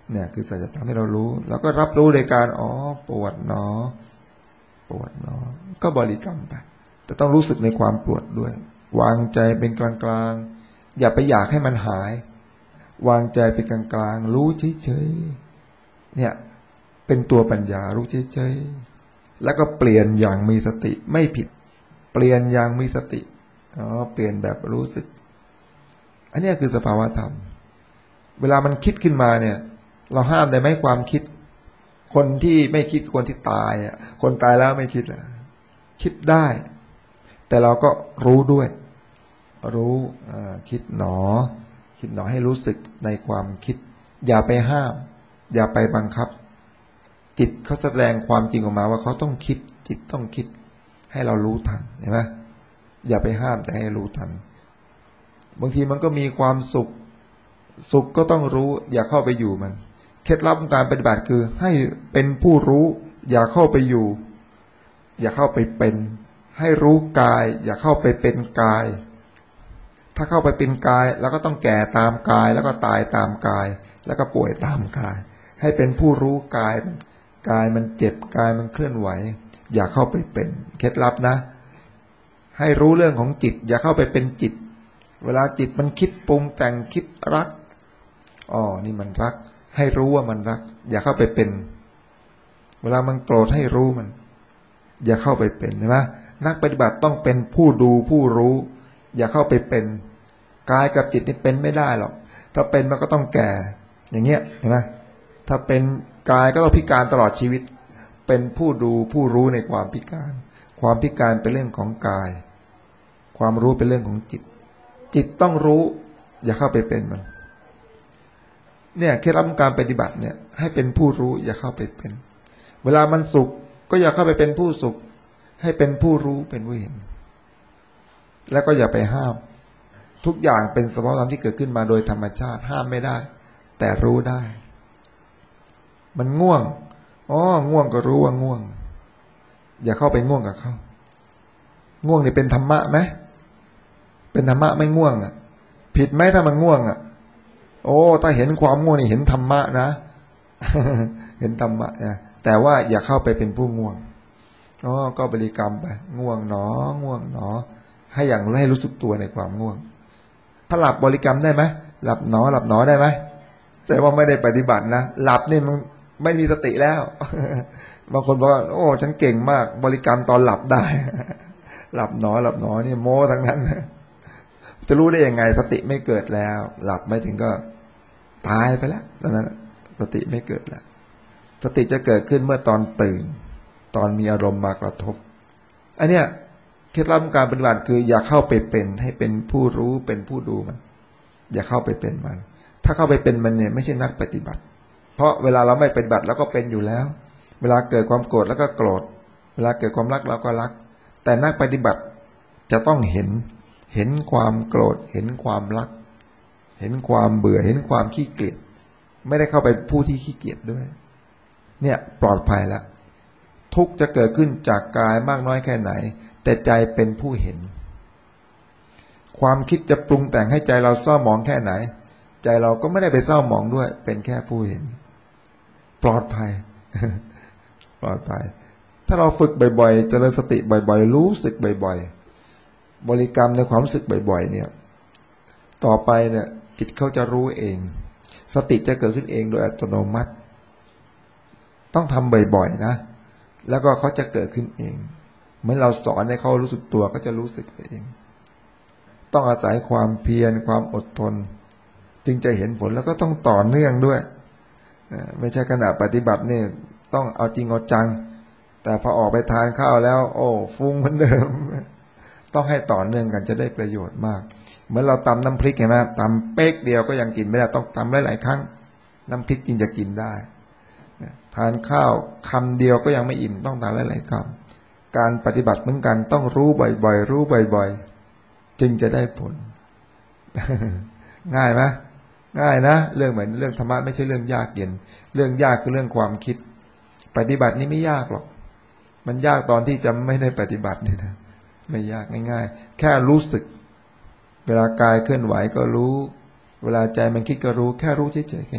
Speaker 1: เนี่ยคือสัจธรรมให้เรารู้แล้วก็รับรู้ในการอ๋อปวดหนอปวดหนอก็บริกรรมไปแต่ต้องรู้สึกในความปวดด้วยวางใจเป็นกลางๆอย่าไปอยากให้มันหายวางใจเป็นกลางๆรู้เฉยๆเนี่ยเป็นตัวปัญญารู้เฉยๆแล้วก็เปลี่ยนอย่างมีสติไม่ผิดเปลี่ยนอย่างมีสติอ๋อเปลี่ยนแบบรู้สึกอันนี้คือสภาวะธรรมเวลามันคิดขึ้นมาเนี่ยเราห้ามได้ไหมความคิดคนที่ไม่คิดคนที่ตายอ่ะคนตายแล้วไม่คิดอ่ะคิดได้แต่เราก็รู้ด้วยรู้คิดหนอคิดหนอให้รู้สึกในความคิดอย่าไปห้ามอย่าไปบังคับจิตเขาแสดงความจริงออกมาว่าเขาต้องคิดจิตต้องคิดให้เรารู้ทันเห็นไหมอย่าไปห้ามแต่ให้รู้ทันบางทีมันก็มีความสุขสุขก็ต้องรู้อย่าเข้าไปอยู่มันเคล็ดลับการปฏิบัติคือให้เป็นผู้รู้อย่าเข้าไปอยู่อย่าเข้าไปเป็นให้รู้กายอย่าเข้าไปเป็นกายถ้าเข้าไปเป็นกายแล้วก็ต้องแก่ตามกายแล้วก็ตายตามกายแล้วก็ป่วยตามกายให้เป็นผู้รู้กายกายมันเจ็บกายมันเคลื่อนไหวอย่าเข้าไปเป็นเคล็ดลับนะให้รู้เรื่องของจิตอย่าเข้าไปเป็นจิตเวลาจิตมันคิดปรุงแต่งคิดรักอ๋อนี่มันรักให้รู้ว่ามันรักอย่าเข้าไปเป็นเวลามันโกรธให้รู้มันอย่าเข้าไปเป็นใช่ไหมนักปฏิบัติต้องเป็นผู้ดูผู้รู้อย่าเข้าไปเป็นกายกับจิตนี่เป็นไม่ได้หรอกถ้าเป็นมันก็ต้องแก่อย่างเงี้ยเห็นไหมถ้าเป็นกายก็ต้องพิการตลอดชีวิตเป็นผู้ดูผู้รู้ในความพิการความพิการเป็นเรื่องของกายความรู้เป็นเรื่องของจิตจิตต้องรู้อย่าเข้าไปเป็นมันเนี่ยเคล็ดลับการปฏิบัติเนี่ยให้เป็นผู้รู้อย่าเข้าไปเป็นเวลามันสุขก็อย่าเข้าไปเป็นผู้สุขให้เป็นผู้รู้เป็นผู้เห็นแล้วก็อย่าไปห้ามทุกอย่างเป็นสภาวะธรรมที่เกิดขึ้นมาโดยธรรมชาติห้ามไม่ได้แต่รู้ได้มันง่วงอ๋อง่วงก็รู้ว่าง่วงอย่าเข้าไปง่วงกับเขาง่วงนี่เป็นธรรมะไหมเป็นธรรมะไม่ง่วงอ่ะผิดไหมถ้ามันง่วงอ่ะโอ้ถ้าเห็นความง่วงนี่เห็นธรรมะนะ เห็นธรรมะนะแต่ว่าอย่าเข้าไปเป็นผู้ง่วงอ๋อก็บริกรรมไปง่วงหนอง่วงหนอให้อย่างให้รู้สึกตัวในความง่วงถ้าหลับบริกรรมได้ไหมหลับหนอหลับหนอได้ไหมแต่ว่าไม่ได้ปฏิบัตินะหลับนี่มันไม่มีสติแล้ว บางคนบอกว่าโอ้ฉันเก่งมากบริกรรมตอนหลับได้ หลับหนอหลับหนอนี่โม้ทั้งนั้น จะรู้ได้ยังไงสติไม่เกิดแล้วหลับไม่ถึงก็ตายไปแล้วตอนนั้นสติไม่เกิดแล้วสติจะเกิดขึ้นเมื่อตอนตื่นตอนมีอารมณ์มากระทบอันเนี้ยเคล็ดลับการปฏิบัติคืออย่าเข้าไปเป็นให้เป็นผู้รู้เป็นผู้ดูมันอย่าเข้าไปเป็นมันถ้าเข้าไปเป็นมันเนี่ยไม่ใช่นักปฏิบัติเพราะเวลาเราไม่ปฏิบัติเราก็เป็นอยู่แล้วเวลาเกิดความโกรธแล้วก็โกรธเวลาเกิดความรักเราก็รักแต่นักปฏิบัติจะต้องเห็นเห็นความโกรธเห็นความรักเห็นความเบื่อเห็นความขี้เกียจไม่ได้เข้าไปผู้ที่ขี้เกียจด้วยเนี่ยปลอดภัยแล้วทุกจะเกิดขึ้นจากกายมากน้อยแค่ไหนแต่ใจเป็นผู้เห็นความคิดจะปรุงแต่งให้ใจเราเศร้าหมองแค่ไหนใจเราก็ไม่ได้ไปเศร้าหมองด้วยเป็นแค่ผู้เห็นปลอดภัย ปลอดภัยถ้าเราฝึกบ่อยๆเจริญสติบ่อยๆรู้สึกบ่อยๆบริกรรมในความรู้สึกบ่อยๆเนี่ยต่อไปเนี่ยจิตเขาจะรู้เองสติจะเกิดขึ้นเองโดยอัตโนมัติต้องทำบ่อยๆนะแล้วก็เขาจะเกิดขึ้นเองเหมือนเราสอนให้เขารู้สึกตัวก็จะรู้สึกไปเองต้องอาศัยความเพียรความอดทนจึงจะเห็นผลแล้วก็ต้องต่อเนื่องด้วยไม่ใช่ขณะปฏิบัตินี่ต้องเอาจริงเอาจังแต่พอออกไปทานข้าวแล้วโอ้ฟุ้งเหมือนเดิมต้องให้ต่อเนื่องกันจะได้ประโยชน์มากเหมือนเราตำน้ำพริกเห็นไหมตำเป๊กเดียวก็ยังกินไม่ได้ต้องตำหลายๆครั้งน้ำพริกจึงจะกินได้ทานข้าวคำเดียวก็ยังไม่อิ่มต้องทานหลายๆคำการปฏิบัติเหมือนกันต้องรู้บ่อยๆรู้บ่อยๆจึงจะได้ผล ง่ายไหมง่ายนะเรื่องเหมือนเรื่องธรรมะไม่ใช่เรื่องยากเย็นเรื่องยากคือเรื่องความคิดปฏิบัตินี่ไม่ยากหรอกมันยากตอนที่จะไม่ได้ปฏิบัตินี่นะไม่ยากง่ายๆแค่รู้สึกเวลากายเคลื่อนไหวก็รู้เวลาใจมันคิดก็รู้แค่รู้เฉยๆแค่นี้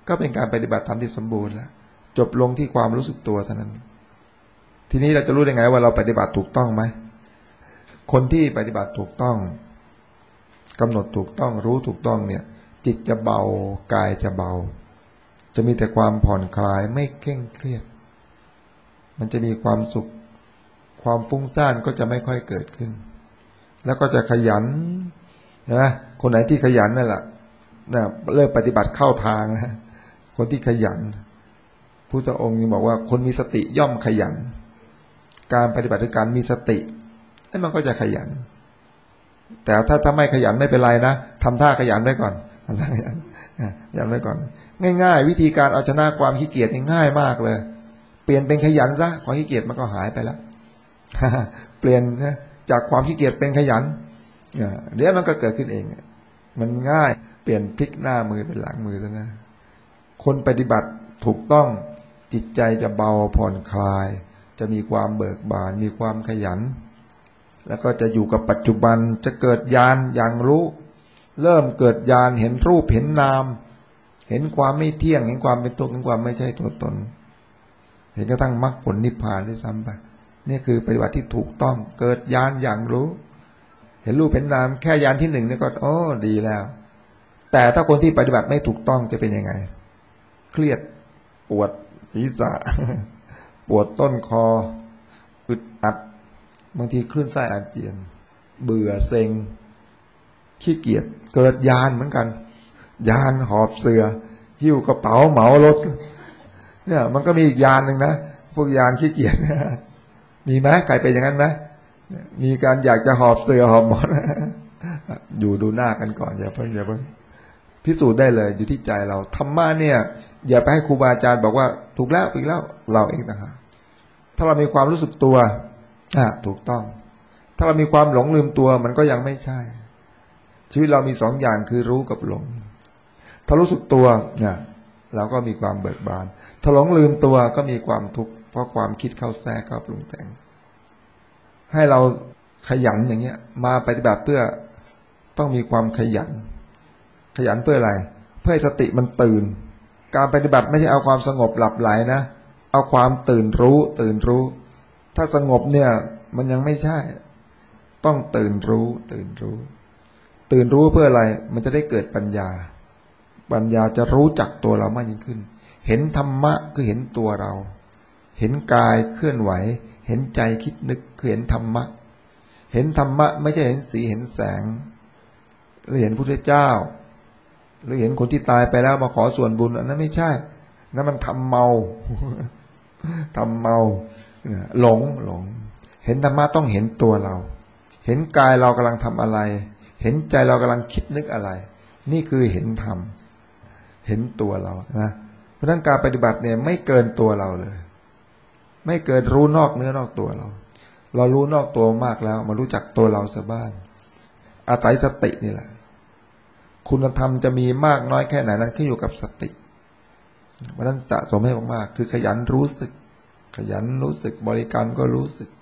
Speaker 1: ก็เป็นการปฏิบัติธรรมที่สมบูรณ์แล้วจบลงที่ความรู้สึกตัวเท่านั้นทีนี้เราจะรู้ได้ไงว่าเราปฏิบัติถูกต้องไหมคนที่ปฏิบัติถูกต้องกำหนดถูกต้องรู้ถูกต้องเนี่ยจิตจะเบากายจะเบาจะมีแต่ความผ่อนคลายไม่เคร่งเครียดมันจะมีความสุขความฟุ้งซ่านก็จะไม่ค่อยเกิดขึ้นแล้วก็จะขยันนะคนไหนที่ขยันนั่นแหละนะเริ่มปฏิบัติเข้าทางนะคนที่ขยันพุทธองค์ยังบอกว่าคนมีสติย่อมขยันการปฏิบัติคือการมีสติแล้วมันก็จะขยันแต่ถ้าถ้าไม่ขยันไม่เป็นไรนะทำท่าขยันไว้ก่อนทำท่าขยันขยันไว้ก่อนง่ายๆวิธีการเอาชนะความขี้เกียจง่ายมากเลยเปลี่ยนเป็นขยันซะความขี้เกียจมันก็หายไปแล้วเปลี่ยนจากความขี้เกียจเป็นขยันเดี๋ยวมันก็เกิดขึ้นเองมันง่ายเปลี่ยนพลิกหน้ามือเป็นหลังมือซะนะคนปฏิบัติถูกต้องจิตใจจะเบาผ่อนคลายจะมีความเบิกบานมีความขยันแล้วก็จะอยู่กับปัจจุบันจะเกิดญาณอย่างรู้เริ่มเกิดญาณเห็นรูปเห็นนามเห็นความไม่เที่ยงเห็นความเป็นทุกข์เห็นความไม่ใช่ตัวตนเห็นกระทั่งมรรคผลนิพพานด้วยซ้ำไปนี่คือปฏิบัติที่ถูกต้องเกิดญาณอย่างรู้เห็นรูปเห็นนามแค่ญาณที่หนึ่งนี่ก็โอ้ดีแล้วแต่ถ้าคนที่ปฏิบัติไม่ถูกต้องจะเป็นยังไงเครียดปวดศีรษะปวดต้นคออึดอัดบางทีคลื่นไส้อาเจียนเบื่อเซ็งขี้เกียจเกิดญาณเหมือนกันญาณหอบเสือหิ้วกระเป๋าเหมารถเนี่ยมันก็มีอีกญาณหนึ่งนะพวกญาณขี้เกียจมีไหมใครเป็นอย่างนั้นไหมมีการอยากจะหอบเสือหอบหมอนอยู่ดูหน้ากันก่อนอย่าเพิ่งอย่าเพิ่งพิสูจน์ได้เลยอยู่ที่ใจเราธรรมะเนี่ยอย่าไปให้ครูบาอาจารย์บอกว่าถูกแล้วอีกแล้วเราเองต่างหากถ้าเรามีความรู้สึกตัวอ่ะถูกต้องถ้าเรามีความหลงลืมตัวมันก็ยังไม่ใช่ชีวิตเรามีสองอย่างคือรู้กับหลงถ้ารู้สึกตัวเนี่ยเราก็มีความเบิกบานถ้าหลงลืมตัวก็มีความทุกข์เพราะความคิดเข้าแทรกเข้าปรุงแต่งให้เราขยันอย่างเงี้ยมาปฏิบัติเพื่อต้องมีความขยันขยันเพื่ออะไรเพื่อให้สติมันตื่นการปฏิบัติไม่ใช่เอาความสงบหลับไหลนะเอาความตื่นรู้ตื่นรู้ถ้าสงบเนี่ยมันยังไม่ใช่ต้องตื่นรู้ตื่นรู้ตื่นรู้เพื่ออะไรมันจะได้เกิดปัญญาปัญญาจะรู้จักตัวเรามากยิ่งขึ้นเห็นธรรมะคือเห็นตัวเราเห็นกายเคลื่อนไหวเห็นใจคิดนึกคือเห็นธรรมะเห็นธรรมะไม่ใช่เห็นสีเห็นแสงหรือเห็นพระพุทธเจ้าหรือเห็นคนที่ตายไปแล้วมาขอส่วนบุญอันนั้นไม่ใช่นั่นมันทำเมาทำเมาหลงหลงเห็นธรรมะต้องเห็นตัวเราเห็นกายเรากำลังทำอะไรเห็นใจเรากำลังคิดนึกอะไรนี่คือเห็นธรรมเห็นตัวเรานะเพราะนั้นการปฏิบัติเนี่ยไม่เกินตัวเราเลยไม่เกินรู้นอกเนื้อนอกตัวเราเรารู้นอกตัวมากแล้วมารู้จักตัวเราซะบ้างอาศัยสตินี่แหละคุณธรรมจะมีมากน้อยแค่ไหนนั้นขึ้นอยู่กับสติเพราะนั้นสะสมให้มากๆคือขยันรู้สึกขยันรู้สึกบริกรรมก็รู้สึก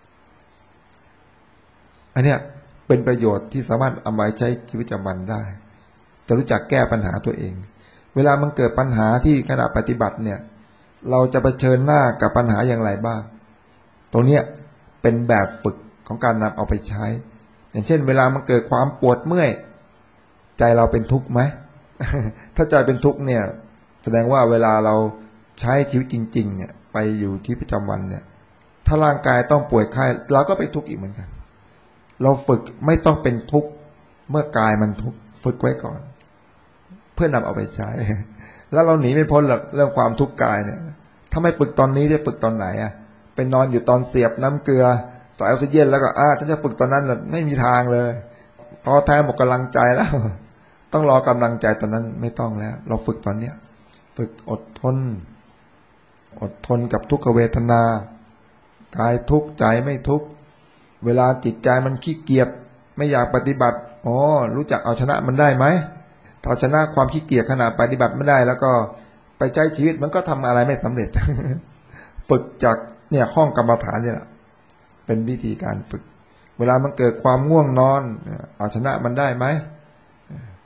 Speaker 1: อันเนี้ยเป็นประโยชน์ที่สามารถเอาไปใช้ชีวิตประจำวันได้จะรู้จักแก้ปัญหาตัวเองเวลามันเกิดปัญหาที่ขณะปฏิบัติเนี่ยเราจะเผชิญหน้ากับปัญหาอย่างไรบ้างตรงเนี้ยเป็นแบบฝึกของการนำเอาไปใช้อย่างเช่นเวลามันเกิดความปวดเมื่อยใจเราเป็นทุกข์ไหม ถ้าใจเป็นทุกข์เนี่ยแสดงว่าเวลาเราใช้ชีวิตจริงๆเนี่ยไปอยู่ที่ประจำวันเนี่ยถ้าร่างกายต้องป่วยไข้เราก็ไปทุกข์อีกเหมือนกันเราฝึกไม่ต้องเป็นทุกข์เมื่อกายมันทุกข์ฝึกไว้ก่อนเพื่อนำเอาไปใช้ แล้วเราหนีไม่พ้นหรอกเรื่องความทุกข์กายเนี่ยถ้าไม่ฝึกตอนนี้จะฝึกตอนไหนอ่ะเป็นนอนอยู่ตอนเสียบน้ำเกลือสายออกซิเจนแล้วก็อ่าฉันจะฝึกตอนนั้นไม่มีทางเลยพอแท้หมดกำลังใจแล้วต้องรอกำลังใจตอนนั้นไม่ต้องแล้วเราฝึกตอนเนี้ยฝึกอดทนอดทนกับทุกขเวทนากายทุกข์ใจไม่ทุกข์เวลาจิตใจมันขี้เกียจไม่อยากปฏิบัติอ๋อรู้จักเอาชนะมันได้ไหมถ้าชนะความขี้เกียจขณะปฏิบัติไม่ได้แล้วก็ไปใช้ชีวิตมันก็ทำอะไรไม่สำเร็จ ฝึกจากเนี่ยห้องกรรมฐานเนี่ยเป็นวิธีการฝึกเวลามันเกิดความง่วงนอนเอาชนะมันได้ไหม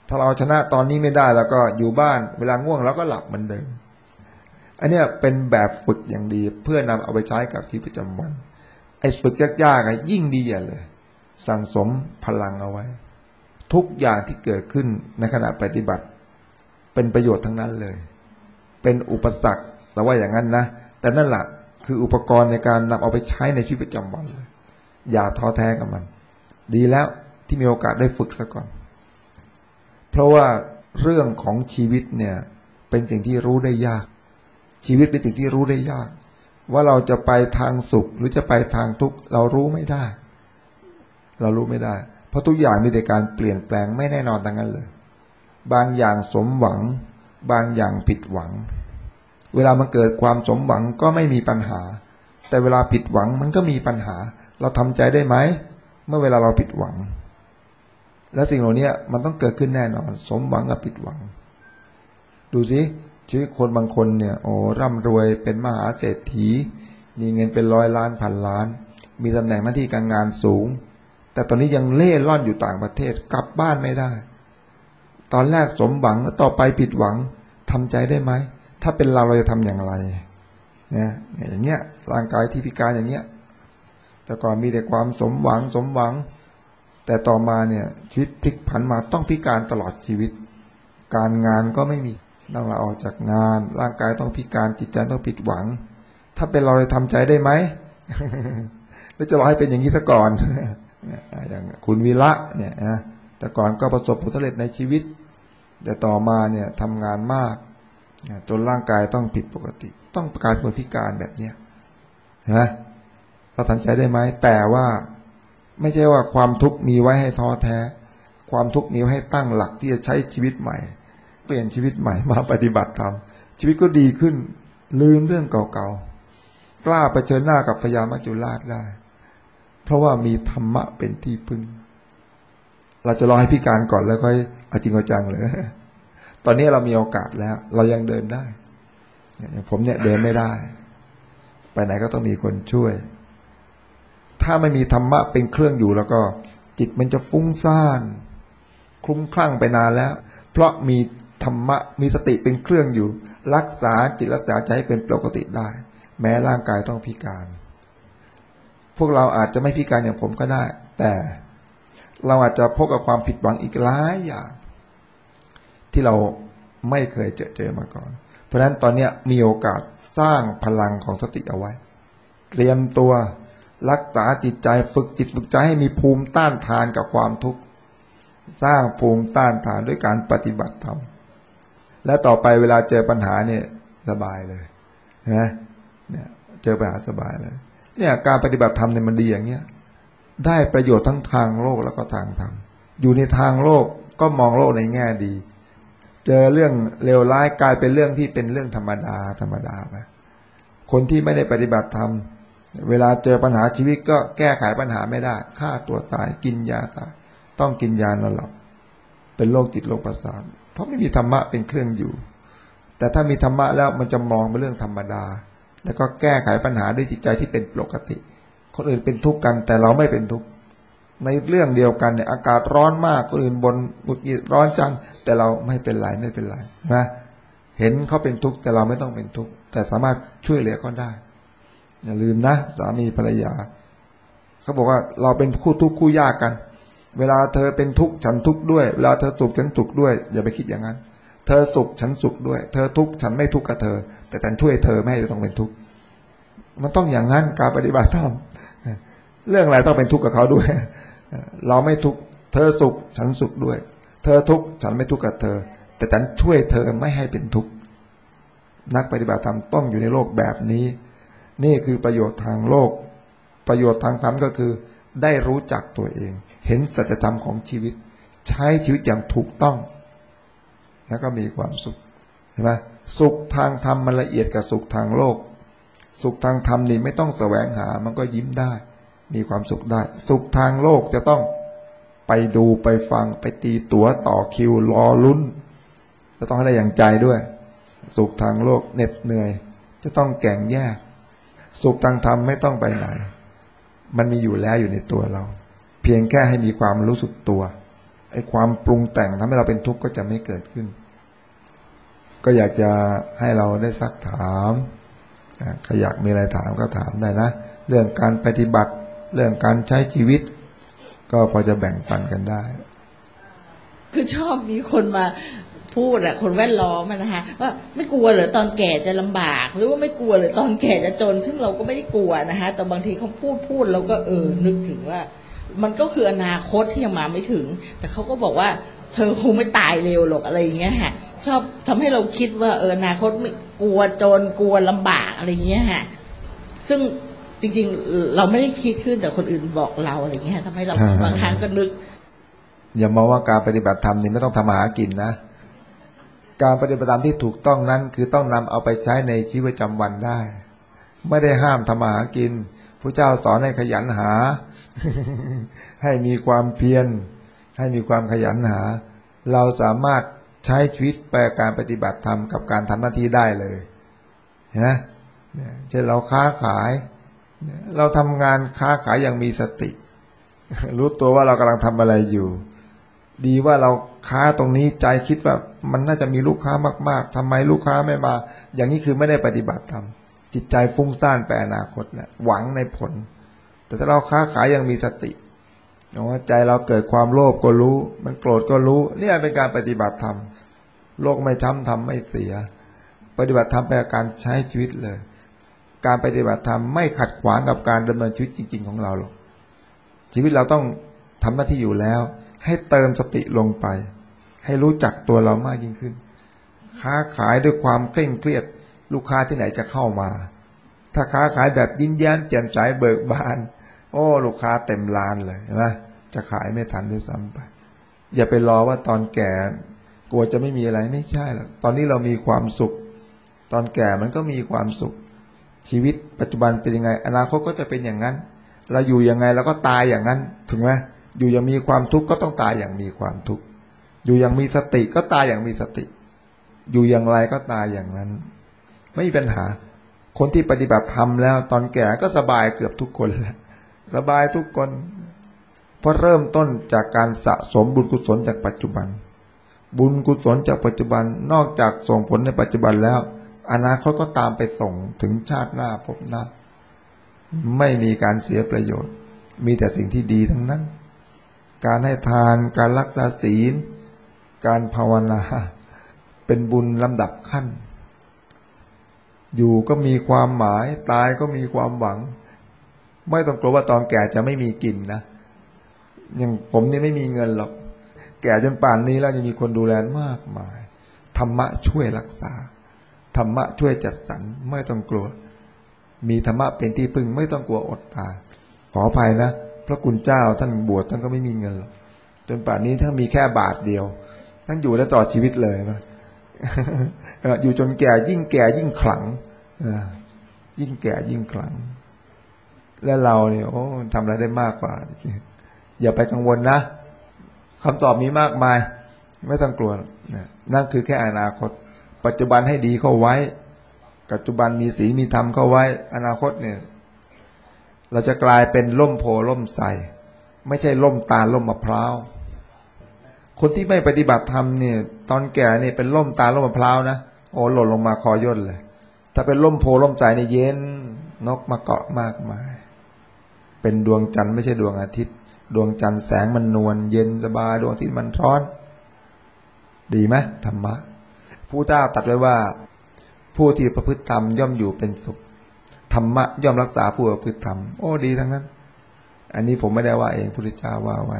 Speaker 1: ถ้าเราชนะตอนนี้ไม่ได้แล้วก็อยู่บ้านเวลาง่วงเราก็หลับเหมือนเดิมอันนี้เป็นแบบฝึกอย่างดีเพื่อนำเอาไปใช้กับชีวิตประจำวันไอ้ฝึกยากๆยิ่งดีใหญ่เลยสั่งสมพลังเอาไว้ทุกอย่างที่เกิดขึ้นในขณะปฏิบัติเป็นประโยชน์ทั้งนั้นเลยเป็นอุปสรรคแต่ว่าอย่างนั้นนะแต่นั่นแหละคืออุปกรณ์ในการนำเอาไปใช้ในชีวิตประจำวันเลยอย่าท้อแท้กับมันดีแล้วที่มีโอกาสได้ฝึกซะก่อนเพราะว่าเรื่องของชีวิตเนี่ยเป็นสิ่งที่รู้ได้ยากชีวิตเป็นสิ่งที่รู้ได้ยากว่าเราจะไปทางสุขหรือจะไปทางทุกข์เรารู้ไม่ได้เรารู้ไม่ได้เพราะทุกอย่างมีแต่การเปลี่ยนแปลงไม่แน่นอนทั้งนั้นเลยบางอย่างสมหวังบางอย่างผิดหวังเวลามันเกิดความสมหวังก็ไม่มีปัญหาแต่เวลาผิดหวังมันก็มีปัญหาเราทำใจได้ไหมเมื่อเวลาเราผิดหวังและสิ่งเหล่านี้มันต้องเกิดขึ้นแน่นอนสมหวังกับผิดหวังดูสิชีวิตคนบางคนเนี่ยโอ้ร่ำรวยเป็นมหาเศรษฐีมีเงินเป็นร้อยล้านพันล้านมีตำแหน่งหน้าที่การงานสูงแต่ตอนนี้ยังเล่ร่อนอยู่ต่างประเทศกลับบ้านไม่ได้ตอนแรกสมหวังแล้วต่อไปผิดหวังทำใจได้ไหมถ้าเป็นเราเราจะทำอย่างไรเนี่ยอย่างเงี้ยร่างกายที่พิการอย่างเงี้ยแต่ก่อนมีแต่ความสมหวังสมหวังแต่ต่อมาเนี่ยชีวิตพลิกผันมาต้องพิการตลอดชีวิตการงานก็ไม่มีต้องลาออกจากงานร่างกายต้องพิการจิตใจต้องผิดหวังถ้าเป็นเราจะทำใจได้ไหม หรือจะรอให้เป็นอย่างนี้ซะก่อน อย่างคุณวีระเนี่ยนะแต่ก่อนก็ประสบผลสำเร็จในชีวิตแต่ต่อมาเนี่ยทำงานมากจนร่างกายต้องผิดปกติต้องกลายเป็นพิการแบบเนี้ยเห็นไหมเราทำใจได้ไหมแต่ว่าไม่ใช่ว่าความทุกข์มีไว้ให้ท้อแท้ความทุกข์มีไว้ให้ตั้งหลักที่จะใช้ชีวิตใหม่เปลี่ยนชีวิตใหม่มาปฏิบัติธรรมชีวิตก็ดีขึ้นลืมเรื่องเก่าๆกล้าเผชิญหน้ากับพญามัจจุราชได้เพราะว่ามีธรรมะเป็นที่พึ่งเราจะรอให้พิการก่อนแล้วค่อยเอาจริงเอาจังเลยตอนนี้เรามีโอกาสแล้วเรายังเดินได้อย่างผมเนี่ยเดินไม่ได้ไปไหนก็ต้องมีคนช่วยถ้าไม่มีธรรมะเป็นเครื่องอยู่แล้วก็จิตมันจะฟุ้งซ่านคลุ้มคลั่งไปนานแล้วเพราะมีธรรมะมีสติเป็นเครื่องอยู่รักษาจิตรักษาใจให้เป็นปกติได้แม้ร่างกายต้องพิการพวกเราอาจจะไม่พิการอย่างผมก็ได้แต่เราอาจจะพบกับความผิดหวังอีกหลายอย่างที่เราไม่เคยเจอเจอมาก่อนเพราะฉะนั้นตอนนี้มีโอกาสสร้างพลังของสติเอาไว้เตรียมตัวรักษาจิตใจฝึกจิตฝึกใจให้มีภูมิต้านทานกับความทุกข์สร้างภูมิต้านทานด้วยการปฏิบัติธรรมและต่อไปเวลาเจอปัญหาเนี่ยสบายเลยนะเนี่ยเจอปัญหาสบายเลยเนี่ยการปฏิบัติธรรมเนี่ยมันดีอย่างเงี้ยได้ประโยชน์ทั้งทางโลกแล้วก็ทางธรรมอยู่ในทางโลกก็มองโลกในแง่ดีเจอเรื่องเลวร้ายกลายเป็นเรื่องที่เป็นเรื่องธรรมดาธรรมดาไปคนที่ไม่ได้ปฏิบัติธรรมเวลาเจอปัญหาชีวิตก็แก้ไขปัญหาไม่ได้ฆ่าตัวตายกินยาตายต้องกินยานอนหลับเป็นโรคจิตโรคประสาทเพราะไม่มีธรรมะเป็นเครื่องอยู่แต่ถ้ามีธรรมะแล้วมันจะมองเป็นเรื่องธรรมดาแล้วก็แก้ไขปัญหาด้วยจิตใจที่เป็นปกติคนอื่นเป็นทุกข์กันแต่เราไม่เป็นทุกข์ในเรื่องเดียวกันเนี่ยอากาศร้อนมากคนอื่นบนหงุดหงิดร้อนจังแต่เราไม่เป็นไรไม่เป็นไรนะเห็นเขาเป็นทุกข์แต่เราไม่ต้องเป็นทุกข์แต่สามารถช่วยเหลือเขาได้อย่าลืมนะสามีภรรยาเขาบอกว่าเราเป็นคู่ทุกข์คู่ยากกันเวลาเธอเป็นทุกข์ฉันทุกข์ด้วยเวลาเธอสุขฉันสุขด้วยอย่าไปคิดอย่างนั้นเธอสุขฉันสุขด้วยเธอทุกข์ฉันไม่ทุกข์กับเธอแต่ฉันช่วยเธอไม่ให้เธอต้องเป็นทุกข์มันต้องอย่างนั้นการปฏิบัติธรรมเรื่องอะไรต้องเป็นทุกข์กับเขาด้วยเราไม่ทุกข์เธอสุขฉันสุขด้วยเธอทุกข์ฉันไม่ทุกข์กับเธอแต่ฉันช่วยเธอไม่ให้เป็นทุกข์นักปฏิบัติธรรมต้องอยู่ในโลกแบบนี้นี่คือประโยชน์ทางโลกประโยชน์ทางธรรมก็คือได้รู้จักตัวเองเห็นสัจธรรมของชีวิตใช้ชีวิตอย่างถูกต้องแล้วก็มีความสุขเห็นไหมสุขทางธรรมมันละเอียดกับสุขทางโลกสุขทางธรรมนี่ไม่ต้องแสวงหามันก็ยิ้มได้มีความสุขได้สุขทางโลกจะต้องไปดูไปฟังไปตีตั๋วต่อคิวรอลุ้นจะต้องให้ได้อย่างใจด้วยสุขทางโลกเหน็ดเหนื่อยจะต้องแก่งแยกสุขทางธรรมไม่ต้องไปไหนมันมีอยู่แล้วอยู่ในตัวเราเพียงแค่ให้มีความรู้สึกตัวไอ้ความปรุงแต่งทำให้เราเป็นทุกข์ก็จะไม่เกิดขึ้นก็อยากจะให้เราได้ซักถามใครอยากมีอะไรถามก็ถามได้นะเรื่องการปฏิบัติเรื่องการใช้ชีวิตก็พอจะแบ่งปันกันได้
Speaker 2: คือชอบมีคนมาพูดอะคนแวดล้อมนะคะว่าไม่กลัวเหรอตอนแก่จะลำบากหรือว่าไม่กลัวเหรอตอนแก่จะจนซึ่งเราก็ไม่ได้กลัวนะคะแต่บางทีเขาพูดพูดเราก็เออนึกถึงว่ามันก็คืออนาคตที่ยังมาไม่ถึงแต่เขาก็บอกว่าเธอคงไม่ตายเร็วหรอกอะไรอย่างเงี้ยค่ะชอบทำให้เราคิดว่าเอออนาคตไม่กลัวจนกลัวลำบากอะไรอย่างเงี้ยค่ะซึ่งจริงๆเราไม่ได้คิดขึ้นแต่คนอื่นบอกเราอะไรอย่างเงี้ยทำให้เราบางครั้งก็นึก
Speaker 1: อย่ามองว่าการปฏิบัติธรรมนี่ไม่ต้องทำมาหากินนะการปฏิบัติธรรมที่ถูกต้องนั้นคือต้องนำเอาไปใช้ในชีวิตประจำวันได้ไม่ได้ห้ามทำมาหากินพระเจ้าสอนให้ขยันหา ให้มีความเพียรให้มีความขยันหาเราสามารถใช้ชีวิตแปลการปฏิบัติธรรมกับการทำหน้าที่ได้เลยเห็นไหมเช่นเราค้าขายเราทำงานค้าขายอย่างมีสติรู้ตัวว่าเรากำลังทำอะไรอยู่ดีว่าเราค้าตรงนี้ใจคิดว่ามันน่าจะมีลูกค้ามากๆทำไมลูกค้าไม่มาอย่างนี้คือไม่ได้ปฏิบัติธรรมจิตใจฟุ้งซ่านไปอนาคตแหละหวังในผลแต่ถ้าเราค้าขายอย่างมีสติใจเราเกิดความโลภก็รู้มันโกรธก็รู้นี่เป็นการปฏิบัติธรรมโลกไม่ช้ำทำไม่เสียปฏิบัติธรรมเป็นการใช้ชีวิตเลยการปฏิบัติธรรมไม่ขัดขวางกับการดำเนินชีวิตจริงๆของเราหรอกชีวิตเราต้องทำหน้าที่อยู่แล้วให้เติมสติลงไปให้รู้จักตัวเรามากยิ่งขึ้นค้าขายด้วยความเคร่งเครียดลูกค้าที่ไหนจะเข้ามาถ้าค้าขายแบบยิ้มแย้มแจ่มใสเบิกบานโอ้ลูกค้าเต็มร้านเลยเห็นไหมจะขายไม่ทันด้วยซ้ำไปอย่าไปรอว่าตอนแก่กลัวจะไม่มีอะไรไม่ใช่หรอกตอนนี้เรามีความสุขตอนแก่มันก็มีความสุขชีวิตปัจจุบันเป็นยังไงอนาคตก็จะเป็นอย่างนั้นเราอยู่ยังไงเราก็ตายอย่างนั้นถึงไหมอยู่ยังมีความทุกข์ก็ต้องตายอย่างมีความทุกข์อยู่ยังมีสติก็ตายอย่างมีสติอยู่อย่างไรก็ตายอย่างนั้นไม่มีปัญหาคนที่ปฏิบัติธรรมแล้วตอนแก่ก็สบายเกือบทุกคนแหละสบายทุกคนเพราะเริ่มต้นจากการสะสมบุญกุศลจากปัจจุบันบุญกุศลจากปัจจุบันนอกจากส่งผลในปัจจุบันแล้วอนาคตก็ตามไปส่งถึงชาติหน้าภพหน้าไม่มีการเสียประโยชน์มีแต่สิ่งที่ดีทั้งนั้นการให้ทานการรักษาศีลการภาวนาเป็นบุญลำดับขั้นอยู่ก็มีความหมายตายก็มีความหวังไม่ต้องกลัวว่าตอนแก่จะไม่มีกินนะอย่างผมนี่ไม่มีเงินหรอกแก่จนป่านนี้แล้วยังมีคนดูแลมากมายธรรมะช่วยรักษาธรรมะช่วยจัดสรรไม่ต้องกลัวมีธรรมะเป็นที่พึ่งไม่ต้องกลัวอดตายขออภัยนะพระคุณเจ้าท่านบวชท่านก็ไม่มีเงินหรอกจนป่านนี้ท่านมีแค่บาทเดียวท่านอยู่ได้ตลอดชีวิตเลยนะ อยู่จนแก่ยิ่งแก่ยิ่งขลังยิ่งแก่ยิ่งขลังและเราเนี่ยโอ้ทำอะไรได้มากกว่าอย่าไปกังวลนะคำตอบมีมากมายไม่ต้องกลัวนั่นคือแค่อนาคตปัจจุบันให้ดีเข้าไว้ปัจจุบันมีศีลมีธรรมเข้าไว้อนาคตเนี่ยเราจะกลายเป็นล่มโพล่มไทรไม่ใช่ล่มตาลล่มมะพร้าวคนที่ไม่ปฏิบัติธรรมเนี่ยตอนแก่เนี่ยเป็นล่มตาลล่มมะพร้าวนะโอ้หล่นลงมาคอย่นเลยถ้าเป็นล่มโพล่มไทรเนี่ยเย็นนกมาเกาะมากมายเป็นดวงจันทร์ไม่ใช่ดวงอาทิตย์ดวงจันทร์แสงมันนวลเย็นสบายดวงอาทิตย์มันร้อนดีไหมธรรมะผู้เจ้าตรัสไว้ว่าผู้ที่ประพฤติธรรมย่อมอยู่เป็นสุขธรรมะย่อมรักษาผู้ประพฤติธรรมโอ้ดีทั้งนั้นอันนี้ผมไม่ได้ว่าเองพระพุทธเจ้าว่าไว้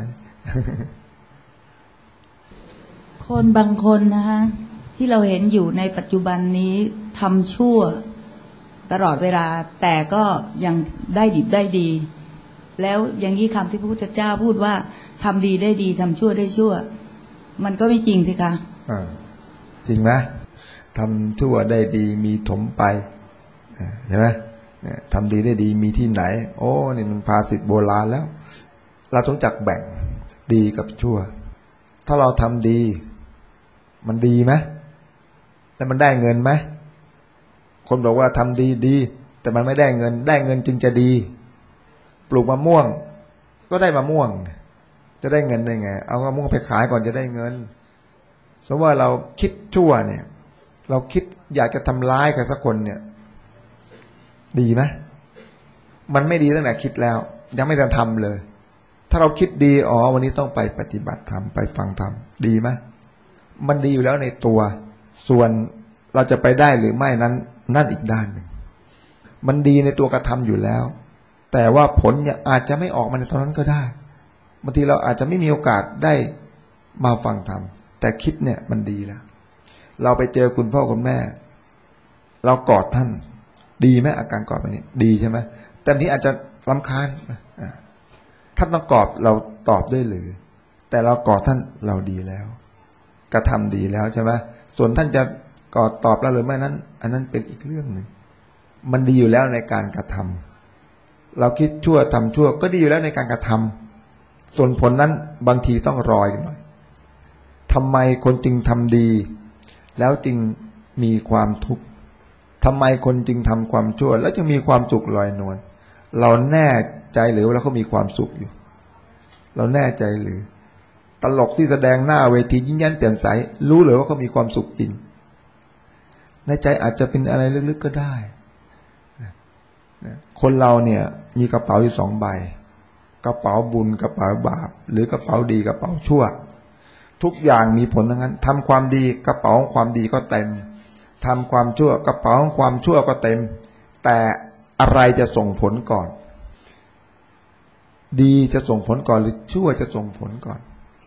Speaker 3: คนบางคนนะคะที่เราเห็นอยู่ในปัจจุบันนี้ทำชั่วตลอดเวลาแต่ก็ยังได้ดีได้ดีแล้วอย่างนี้คำที่พระพุทธเจ้าพูดว่าทำดีได้ดีทำชั่วได้ชั่วมันก็ไม่จริงสิคะ
Speaker 1: จริงไหมทำชั่วได้ดีมีถมไปใช่ไหมทำดีได้ดีมีที่ไหนโอ้นี่มันภาษิตโบราณแล้วเราต้องจักแบ่งดีกับชั่วถ้าเราทำดีมันดีไหมแต่มันได้เงินไหมคนบอกว่าทำดีดีแต่มันไม่ได้เงินได้เงินจึงจะดีปลูกมะม่วงก็ได้มะม่วงจะได้เงินได้ไงเอามะม่วงไปขายก่อนจะได้เงินสมมติว่าเราคิดชั่วเนี่ยเราคิดอยากจะทำร้ายใครสักคนเนี่ยดีไหมมันไม่ดีตั้งแต่คิดแล้วยังไม่ทันทำเลยถ้าเราคิดดีอ๋อวันนี้ต้องไปปฏิบัติธรรมไปฟังธรรมดีไหมมันดีอยู่แล้วในตัวส่วนเราจะไปได้หรือไม่นั้นนั่นอีกด้านหนึ่งมันดีในตัวกระทำอยู่แล้วแต่ว่าผลอาจจะไม่ออกมาในตอนนั้นก็ได้บางทีเราอาจจะไม่มีโอกาสได้มาฟังธรรมแต่คิดเนี่ยมันดีแล้วเราไปเจอคุณพ่อคุณแม่เรากอดท่านดีไหมอาการกอดแบบนี้ดีใช่ไหมแต่ทีอาจจะรำคาญท่านต้องกอดเราตอบได้หรือแต่เรากอดท่านเราดีแล้วกระทำดีแล้วใช่ไหมส่วนท่านจะกอดตอบเราหรือไม่นั้นอันนั้นเป็นอีกเรื่องหนึ่งมันดีอยู่แล้วในการกระทำเราคิดชั่วทำชั่วก็ดีอยู่แล้วในการกระทำส่วนผลนั้นบางทีต้องรอหน่อยทำไมคนจึงทำดีแล้วจึงมีความทุกข์ทำไมคนจึงทำความชั่วแล้วจึงมีความสุขลอยนวลเราแน่ใจหรือว่าเขามีความสุขอยู่เราแน่ใจหรือตลกที่แสดงหน้าเวทียิ้มแย้มแจ่มใสรู้หรือว่าเขามีความสุขจริงในใจอาจจะเป็นอะไรลึกๆก็ได้คนเราเนี่ยมีกระเป๋าอยู่สองใบกระเป๋าบุญกระเป๋าบาปหรือกระเป๋าดีกระเป๋าชั่วทุกอย่างมีผลทั้งนั้นทำความดีกระเป๋าของความดีก็เต็มทำความชั่วกระเป๋าของความชั่วก็เต็มแต่อะไรจะส่งผลก่อนดีจะส่งผลก่อนหรือชั่วจะส่งผลก่อน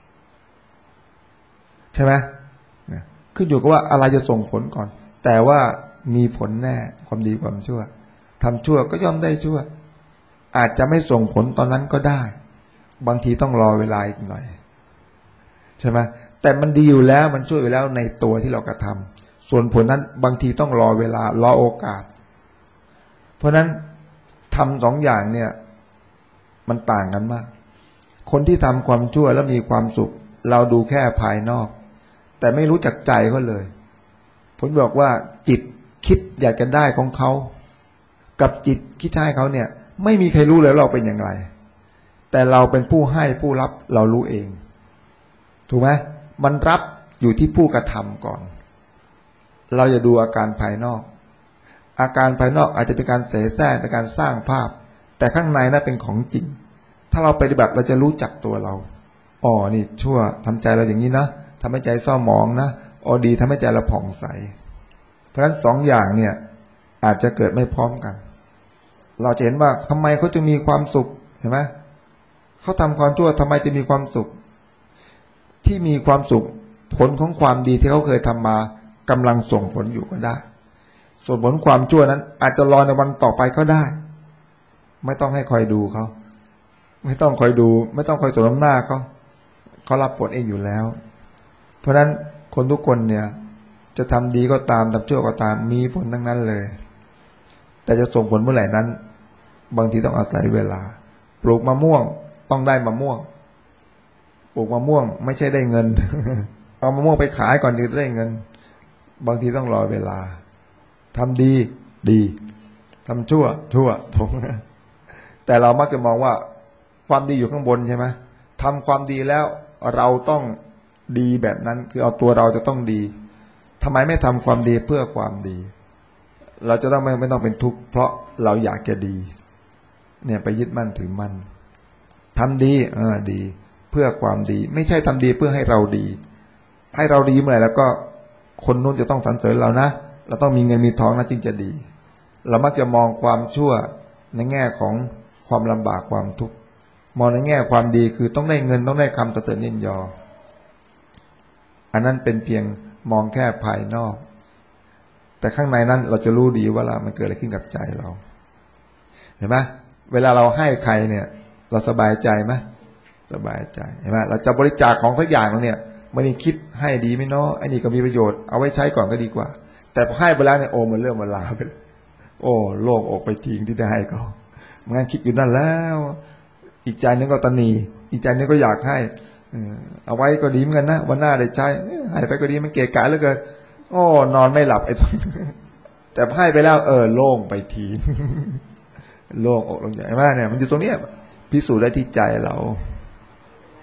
Speaker 1: ใช่ไหมขึ้นอยู่กับว่าอะไรจะส่งผลก่อนแต่ว่ามีผลแน่ความดีความชั่วทำชั่วก็ย่อมได้ชั่วอาจจะไม่ส่งผลตอนนั้นก็ได้บางทีต้องรอเวลาอีกหน่อยใช่ไหมแต่มันดีอยู่แล้วมันช่วยอยู่แล้วในตัวที่เรากระทำส่วนผลนั้นบางทีต้องรอเวลารอโอกาสเพราะนั้นทำสองอย่างเนี่ยมันต่างกันมากคนที่ทำความชั่วแล้วมีความสุขเราดูแค่ภายนอกแต่ไม่รู้จักใจเขาเลยผมบอกว่าจิตคิดอยากจะได้ของเขากับจิตคิดใช้เขาเนี่ยไม่มีใครรู้เลยเราเป็นอย่างไรแต่เราเป็นผู้ให้ผู้รับเรารู้เองถูกไหมมันรับอยู่ที่ผู้กระทำก่อนเราจะดูอาการภายนอกอาการภายนอกอาจจะเป็นการเสแสร้งเป็นการสร้างภาพแต่ข้างในนั้นเป็นของจริงถ้าเราปฏิบัติเราจะรู้จักตัวเราอ๋อนี่ชั่วทำใจเราอย่างนี้นะทำให้ใจเศร้าหมองนะอ๋อดีทำให้ใจเราผ่องใสเพราะฉะนั้นสองอย่างเนี่ยอาจจะเกิดไม่พร้อมกันเราจะเห็นว่าทำไมเขาจึงมีความสุขเห็นไหมเขาทำความชั่วทำไมจะมีความสุขที่มีความสุขผลของความดีที่เขาเคยทำมากำลังส่งผลอยู่ก็ได้ส่วนผลความชั่วนั้นอาจจะรอในวันต่อไปก็ได้ไม่ต้องให้คอยดูเขาไม่ต้องคอยดูไม่ต้องคอยสนน้ำหน้าเขาเขารับผลเองอยู่แล้วเพราะฉะนั้นคนทุกคนเนี่ยจะทำดีก็ตามทำชั่วก็ตามมีผลทั้งนั้นเลยแต่จะส่งผลเมื่อไหร่นั้นบางทีต้องอาศัยเวลาปลูกมะม่วงต้องได้มะม่วงปลูกมะม่วงไม่ใช่ได้เงิน เอามะม่วงไปขายก่อนถึงได้เงินบางทีต้องรอเวลาทำดีดีทำชั่วชั่วทงแต่เรามักจะมองว่าความดีอยู่ข้างบนใช่ไหมทำความดีแล้วเราต้องดีแบบนั้นคือเอาตัวเราจะต้องดีทำไมไม่ทำความดีเพื่อความดีเราจะต้องไม่ไม่ต้องเป็นทุกข์เพราะเราอยากจะดีเนี่ยไปยึดมั่นถือมั่นทำดีเออดีเพื่อความดีไม่ใช่ทำดีเพื่อให้เราดีให้เราดีเมื่อไหร่แล้วก็คนนู้นจะต้องสรรเสริญเรานะเราต้องมีเงินมีทองนะจึงจะดีเรามักจะมองความชั่วในแง่ของความลำบากความทุกข์มองในแง่ความดีคือต้องได้เงินต้องได้คำตะเสริญเยินยออันนั้นเป็นเพียงมองแค่ภายนอกแต่ข้างในนั้นเราจะรู้ดีว่าเรามันเกิดอะไรขึ้นกับใจเราเห็นไหมเวลาเราให้ใครเนี่ยเราสบายใจไหมสบายใจเห็นไหมเราจะบริจาคของสักอย่างเนี่ยไม่ได้คิดให้ดีไม่น้อยไอ้นี่ก็มีประโยชน์เอาไว้ใช้ก่อนก็ดีกว่าแต่พอให้ไปแล้วเนี่ยโอ้มันเรื่องมันลาไปโอ้โล่งอกไปทิ้งที่ได้ให้เขางั้นคิดอยู่นั่นแล้วอีกใจนึงก็ตนีอีกใจนึงก็อยากให้เอาไว้ก็ดีเหมือนกันนะวันหน้าได้ใช้ให้ไปก็ดีมันเกะกะเหลือเกินโอ้นอนไม่หลับไอ้สัสแต่ให้ไปแล้วเออโล่งไปทีโล่งอกลงใจมากเนี่ยมันอยู่ตรงเนี้ยพิสูจน์ได้ที่ใจเรา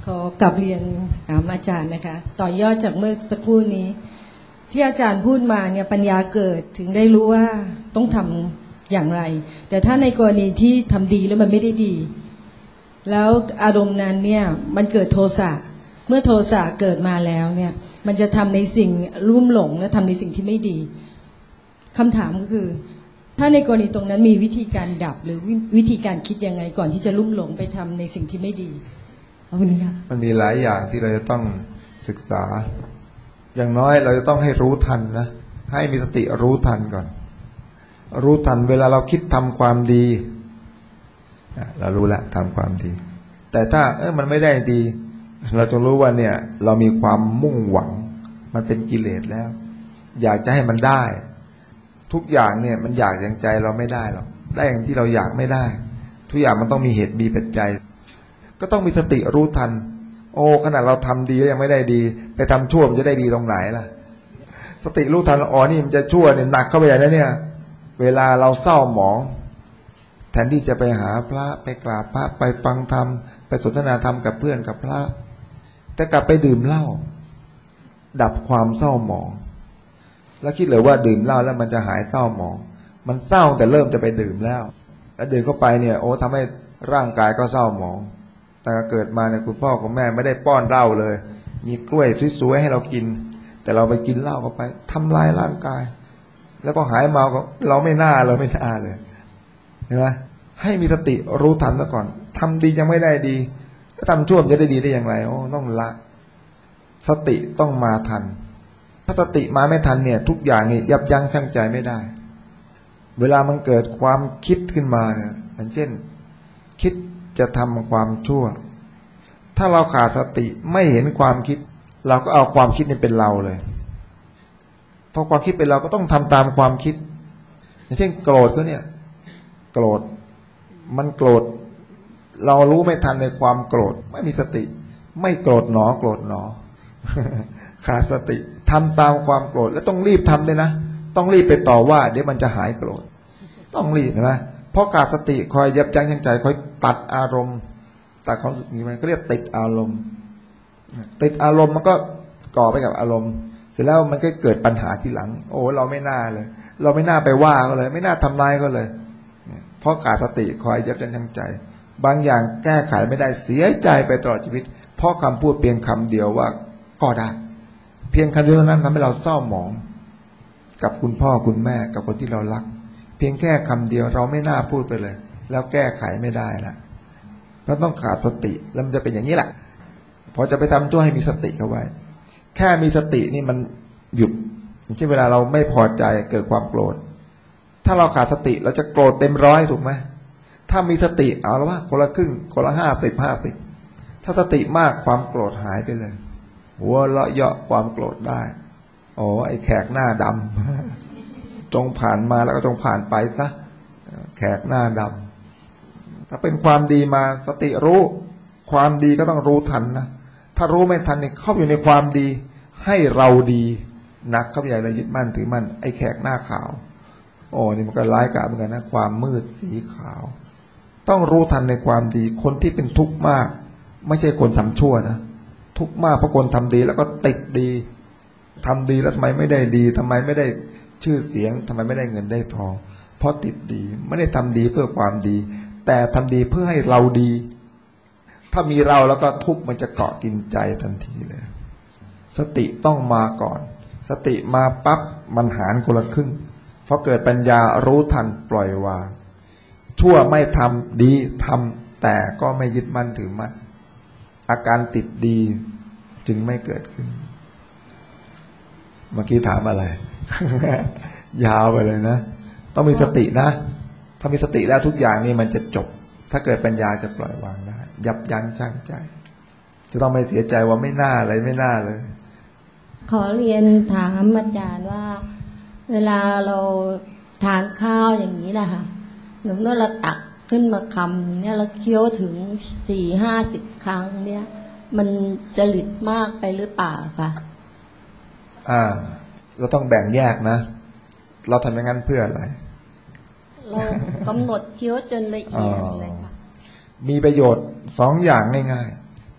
Speaker 4: ขอกลับเรียนถามอาจารย์นะคะต่อยอดจากเมื่อสักครู่นี้ที่อาจารย์พูดมาเนี่ยปัญญาเกิดถึงได้รู้ว่าต้องทำอย่างไรแต่ถ้าในกรณีที่ทำดีแล้วมันไม่ได้ดีแล้วอารมณ์นั้นเนี่ยมันเกิดโทสะเมื่อโทสะเกิดมาแล้วเนี่ยมันจะทำในสิ่งลุ่มหลงและทำในสิ่งที่ไม่ดีคำถามก็คือถ้าในกรณีตรงนั้นมีวิธีการดับหรือวิธีการคิดยังไงก่อนที่จะลุ่มหลงไปทำในสิ่งที่ไม่ดีขอบคุณค่ะ
Speaker 1: มันมีหลายอย่างที่เราจะต้องศึกษาอย่างน้อยเราจะต้องให้รู้ทันนะให้มีสติรู้ทันก่อนรู้ทันเวลาเราคิดทำความดีเรารู้แล้วทำความดีแต่ถ้าเออมันไม่ได้ดีเราจะรู้ว่าเนี่ยเรามีความมุ่งหวังมันเป็นกิเลสแล้วอยากจะให้มันได้ทุกอย่างเนี่ยมันอยากอย่างใจเราไม่ได้หรอกได้อย่างที่เราอยากไม่ได้ทุกอย่างมันต้องมีเหตุมีปัจจัยก็ต้องมีสติรู้ทันโอ้ขนาดเราทำดีแล้วยังไม่ได้ดีไปทำชั่วมันจะได้ดีตรงไหนล่ะสติรู้ทันอ๋อนี่มันจะชั่วเนี่ยหนักเข้าไปใหญ่แล้วเนี่ยเวลาเราเศร้าหมองแทนที่จะไปหาพระไปกราบพระไปฟังธรรมไปสนทนาธรรมกับเพื่อนกับพระแต่กลับไปดื่มเหล้าดับความเศร้าหมองแล้วคิดเลยว่าดื่มเหล้าแล้วมันจะหายเศร้าหมองมันเศร้าแต่เริ่มจะไปดื่มแล้วแล้วดื่มเข้าไปเนี่ยโอ้ทำให้ร่างกายก็เศร้าหมองแต่เกิดมาเนี่ยคุณพ่อคุณแม่ไม่ได้ป้อนเหล้าเลยมีกล้วยสวยๆให้เรากินแต่เราไปกินเหล้าเข้าไปทำลายร่างกายแล้วก็หายเมาก็เราไม่น่าเราไม่น่าเลยเห็นไหมให้มีสติรู้ทันซะก่อนทำดียังไม่ได้ดีถ้าทำชั่วจะได้ดีได้อย่างไรโอ้ต้องละสติต้องมาทันถ้าสติมาไม่ทันเนี่ยทุกอย่างนี่ยับยั้งชั่งใจไม่ได้เวลามันเกิดความคิดขึ้นมาเนี่ยอย่างเช่นคิดจะทำความชั่วถ้าเราขาดสติไม่เห็นความคิดเราก็เอาความคิดนี่เป็นเราเลยพอความคิดเป็นเราก็ต้องทำตามความคิดอย่างเช่นโกรธก็เนี่ยโกรธมันโกรธเรารู้ไม่ทันในความโกรธไม่มีสติไม่โกรธหนอโกรธหนอ ขาดสติทำตามความโกรธแล้วต้องรีบทำด้วยนะต้องรีบไปต่อว่าเดี๋ยวมันจะหายโกรธต้องรีบนะเพราะขาดสติคอยยับยั้งชั่งใจคอยตัดอารมณ์ตัดความรู้สึกนี้ไหมเขาเรียกติดอารมณ์ติดอารมณ์มันก็ก่อไปกับอารมณ์เสร็จแล้วมันก็เกิดปัญหาทีหลังโอ้เราไม่น่าเลยเราไม่น่าไปว่าก็เลยไม่น่าทำร้ายก็เลยเพราะขาดสติคอยยับยั้งชั่งใจบางอย่างแก้ไขไม่ได้เสียใจไปตลอดชีวิตเพราะคำพูดเพียงคำเดียวว่าก็ได้เพียงคำเดียวนั้นทำให้เราเศร้าหมองกับคุณพ่อคุณแม่กับคนที่เรารักเพียงแค่คำเดียวเราไม่น่าพูดไปเลยแล้วแก้ไขไม่ได้ละเพราะต้องขาดสติแล้วมันจะเป็นอย่างนี้แหละพอจะไปทำชั่วให้มีสติเข้าไว้แค่มีสตินี่มันหยุดอย่างเช่นเวลาเราไม่พอใจเกิดความโกรธถ้าเราขาดสติเราจะโกรธเต็มร้อยถูกไหมถ้ามีสติเอาละว่าคนละครึ่งคนละห้าสิบห้าสิบถ้าสติมากความโกรธหายไปเลยหัวเราะเยาะความโกรธได้โอ้ไอ้แขกหน้าดำจงผ่านมาแล้วก็จงผ่านไปซะแขกหน้าดำถ้าเป็นความดีมาสติรู้ความดีก็ต้องรู้ทันนะถ้ารู้ไม่ทันเนี่ยเข้าอยู่ในความดีให้เราดีหนักเข้าไปใหญ่เลยยึดมั่นถือมั่นไอ้แขกหน้าขาวโอ้นี่มันก็ร้ายกาจเหมือนกันนะความมืดสีขาวต้องรู้ทันในความดีคนที่เป็นทุกข์มากไม่ใช่คนทำชั่วนะทุกข์มากเพราะคนทำดีแล้วก็ติดดีทำดีแล้วทำไมไม่ได้ดีทำไมไม่ได้ชื่อเสียงทำไมไม่ได้เงินได้ทองเพราะติดดีไม่ได้ทำดีเพื่อความดีแต่ทำดีเพื่อให้เราดีถ้ามีเราแล้วก็ทุกข์มันจะเกาะกินใจทันทีเลยสติต้องมาก่อนสติมาปั๊บมันหารคนละครึ่งพอเกิดปัญญารู้ทันปล่อยวางชั่วไม่ทำดีทำแต่ก็ไม่ยึดมั่นถือมั่นอาการติดดีจึงไม่เกิดขึ้นเมื่อกี้ถามอะไร ยาวไปเลยนะต้องมีสตินะถ้ามีสติแล้วทุกอย่างนี่มันจะจบถ้าเกิดปัญญาจะปล่อยวางได้ยับยั้งชั่งใจจะต้องไม่เสียใจว่าไม่น่าเลยไม่น่าเลย
Speaker 5: ขอเรียนถามอาจารย์ว่าเวลาเราทานข้าวอย่างนี้นะคะหนูเมื่อเราตักขึ้นมาคำเนี่ยเราเคี้ยวถึงสี่ห้าสิบครั้งเนี่ยมันจริตมากไปหรือเปล่าคะ
Speaker 1: อ่าเราต้องแบ่งแยกนะเราทำอย่างนั้นเพื่ออะไร
Speaker 5: เรากำหนดเคี้ยวจนละเอียดเลยค่ะ
Speaker 1: มีประโยชน์สองอย่างง่าย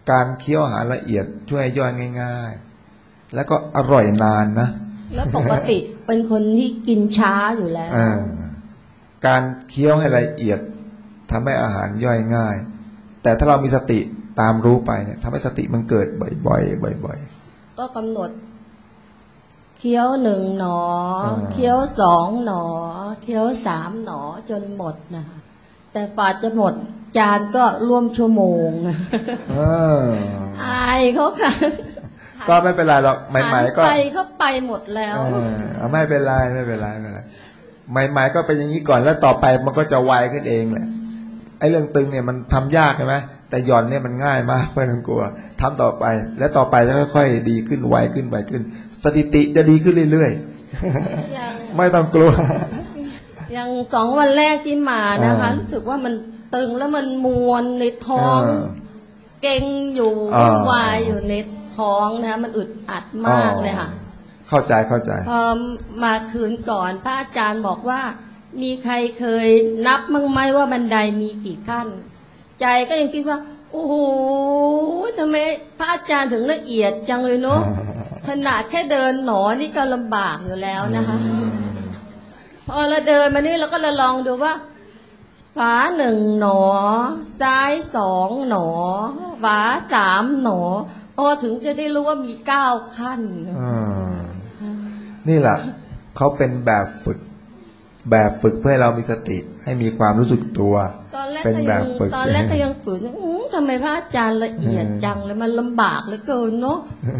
Speaker 1: การเคี้ยวอาหารละเอียดช่วยย่อยง่ายๆแล้วก็อร่อยนานนะ
Speaker 5: แล้วปกติเป็นคนที่กินช้าอยู่แล้ว
Speaker 1: การเคี้ยวให้ละเอียดทำให้อาหารย่อยง่ายแต่ถ้าเรามีสติตามรู้ไปเนี่ยทำให้สติมันเกิดบ่อยๆบ่อยๆ
Speaker 5: ก็กำหนดเคี้ยวหนึ่งหนอเคี้ยวสองหนอเคี้ยวสามหนอจนหมดนะคะแต่ฝ่าจะหมดจานก็ร่วมชั่วโมงอายเขาค่ะ
Speaker 1: ก็ไม่เป็นไรหรอกใหม่ๆก็
Speaker 5: ไปเขาไปหมดแล้ว
Speaker 1: ไม่เป็นไรไม่เป็นไรไม่เป็นไรใหม่ๆก็เป็นอย่างนี้ก่อนแล้วต่อไปมันก็จะไวขึ้นเองแหละไอ้เรื่องตึงเนี่ยมันทำยากใช่ไหมแต่หย่อนเนี่ยมันง่ายมากไม่ต้องกลัวทำต่อไปและต่อไปจะค่อยๆดีขึ้นไวขึ้นไวขึ้นสถิติจะดีขึ้นเรื่อยๆไม่ต้องกลัว
Speaker 5: อย่างสองวันแรกที่มานะคะรู้สึกว่ามันตึงแล้วมันมวนในท้องเก่งอยู่วายอยู่ในท้องนะมันอึดอัดมากเลยค่ะ
Speaker 1: เข้าใจเข้าใจ
Speaker 5: พอมาคืนก่อนพระอาจารย์บอกว่ามีใครเคยนับมั้งไหมว่าบันไดมีกี่ขั้นใจก็ยังคิดว่าโอ้โหทำไมพระอาจารย์ถึงละเอียดจังเลยเนาะขนาดแค่เดินหนอนี่ก็ลำบากอยู่แล้วนะคะพอเราเดินมานี่เราก็ลองดูว่าฝาหนึ่งหนอซ้ายสองหนอฝาสามหนออ๋อถึงจะได้รู้ว่ามีเก้าขั้น
Speaker 1: นี่แหละเขาเป็นแบบฝึกแบบฝึกเพื่อให้เรามีสติให้มีความรู้สึกตัว
Speaker 5: เป็นแบบฝึกตอนแรกก็ยังฝืนทำไมพระอาจารย์ละเอียดจังเลยมันลำบากเหลือเกินเนาะ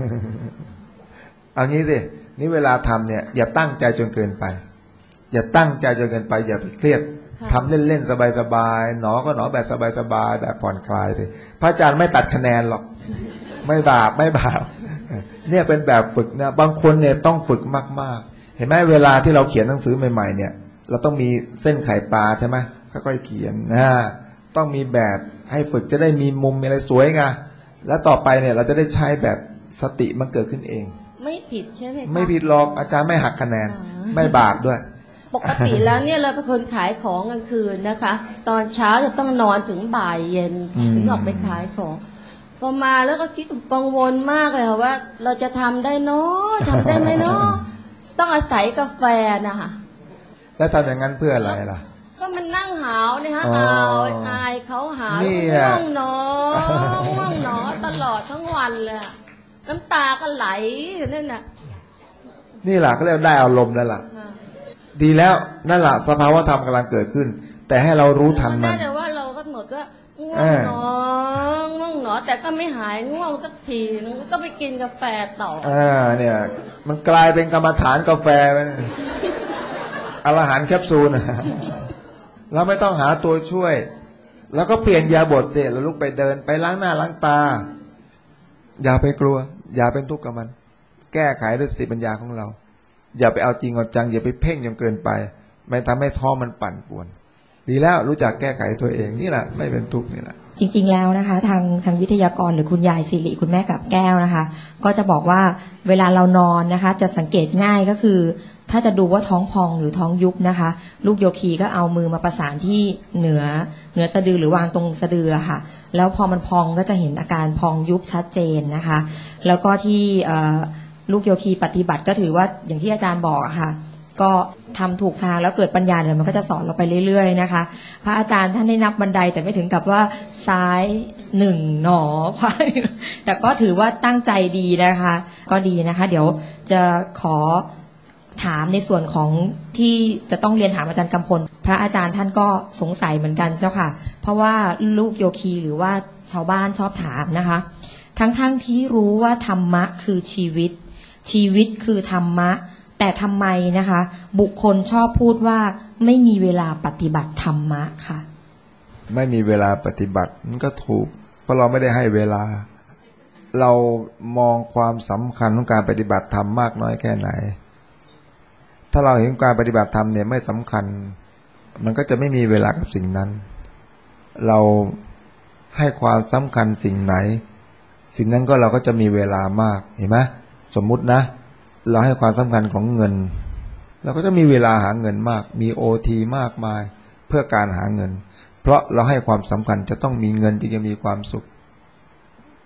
Speaker 1: เอางี้สินี่เวลาทำเนี่ยอย่าตั้งใจจนเกินไปอย่าตั้งใจจนเกินไปอย่าไปเครียดทำเล่นๆสบายๆหนอก็หนอแบบสบายๆแบบผ่อนคลายสิพระอาจารย์ไม่ตัดคะแนนหรอกไม่บาปไม่บาปเนี่ยเป็นแบบฝึกนะบางคนเนี่ยต้องฝึกมากๆเห็นไหมเวลาที่เราเขียนหนังสือใหม่ๆเนี่ยเราต้องมีเส้นไข่ปลาใช่ไหมค่อยๆเขียนนะต้องมีแบบให้ฝึกจะได้มีมุมมีอะไรสวยไงแล้วต่อไปเนี่ยเราจะได้ใช้แบบสติมันเกิดขึ้นเอง
Speaker 5: ไม่ผิดใช่ไหมคะ
Speaker 1: ไม่ผิดหรอกอาจารย์ไม่หักคะแนนไม่บาปด้วย
Speaker 5: ปกติแล้วเนี่ยเราเป็นคนขายของกลางคืนนะคะตอนเช้าจะต้องนอนถึงบ่ายเย็นถึงออกไปขายของพอมาแล้วก็คิดกังวลมากเลยค่ะว่าเราจะทำได้เนาะทำได้ไหมเนาะต้องอาศัยกาแฟนะคะ
Speaker 1: แล้วทำอย่างนั้นเพื่ออะไรล่ะ
Speaker 5: ก็มันนั่งหาวเนี่ยฮะเอาอายเขาหาวง่วงเนาะง่วงเนาะตลอดทั้งวันเลยน้ำตาก็ไหลอยู่นั่นน่ะ
Speaker 1: นี่แหละเขาเรียกได้อารมณ์แล้วล่ะดีแล้วนั่นแหละสภาวะธรรมกำลังเกิดขึ้นแต่ให้เรารู้ทันมัน
Speaker 5: แต่ว่าเราก็หมดว่าง่วงเนาะง่วงเนาะแต่ก็ไม่หายง่วงสักทีนึงก็ไปกินกาแฟต่อ
Speaker 1: อ่าเนี่ยมันกลายเป็นกรรมฐานกาแฟไปอรหันต์แคปซูลเราไม่ต้องหาตัวช่วยแล้วก็เปลี่ยนยาบทเสร็จแล้วลุกไปเดินไปล้างหน้าล้างตาอย่าไปกลัวอย่าเป็นทุกข์กับมันแก้ไขด้วยสติปัญญาของเราอย่าไปเอาจริงเอาจังอย่าไปเพ่งจนเกินไปไม่ทำให้ท้อมันปั่นป่วนดีแล้วรู้จักแก้ไขตัวเองนี่แหละไม่เป็นทุกข์นี่แหละ
Speaker 6: จริงๆแล้วนะคะทางทางวิทยากรหรือคุณยายสิริคุณแม่กับแก้วนะคะก็จะบอกว่าเวลาเรานอนนะคะจะสังเกตง่ายก็คือถ้าจะดูว่าท้องพองหรือท้องยุบนะคะลูกโยคีก็เอามือมาประสานที่เหนือเหนือสะดือหรือวางตรงสะดือค่ะแล้วพอมันพองก็จะเห็นอาการพองยุบชัดเจนนะคะแล้วก็ที่ลูกโยคีปฏิบัติก็ถือว่าอย่างที่อาจารย์บอกค่ะก็ทำถูกทางแล้วเกิดปัญญาเนี่ยมันก็จะสอนเราไปเรื่อยๆนะคะพระอาจารย์ท่านได้นับบันไดแต่ไม่ถึงกับว่าซ้ายหนึ่งหนอขวาแต่ก็ถือว่าตั้งใจดีนะคะก็ดีนะคะเดี๋ยวจะขอถามในส่วนของที่จะต้องเรียนถามอาจารย์กำพลพระอาจารย์ท่านก็สงสัยเหมือนกันเจ้าค่ะเพราะว่าลูกโยคีหรือว่าชาวบ้านชอบถามนะคะทั้งๆ ท, ที่รู้ว่าธรรมะคือชีวิตชีวิตคือธรรมะแต่ทำไมนะคะบุคคลชอบพูดว่าไม่มีเวลาปฏิบัติธรรมะค่ะ
Speaker 1: ไม่มีเวลาปฏิบัติมันก็ถูกเพราะเราไม่ได้ให้เวลาเรามองความสำคัญของการปฏิบัติธรรมมากน้อยแค่ไหนถ้าเราเห็นการปฏิบัติธรรมเนี่ยไม่สำคัญมันก็จะไม่มีเวลากับสิ่งนั้นเราให้ความสำคัญสิ่งไหนสิ่งนั้นก็เราก็จะมีเวลามากเห็นไหมสมมุตินะเราให้ความสำคัญของเงินเราก็จะมีเวลาหาเงินมากมีโอทีมากมายเพื่อการหาเงินเพราะเราให้ความสำคัญจะต้องมีเงินจึงจะมีความสุขท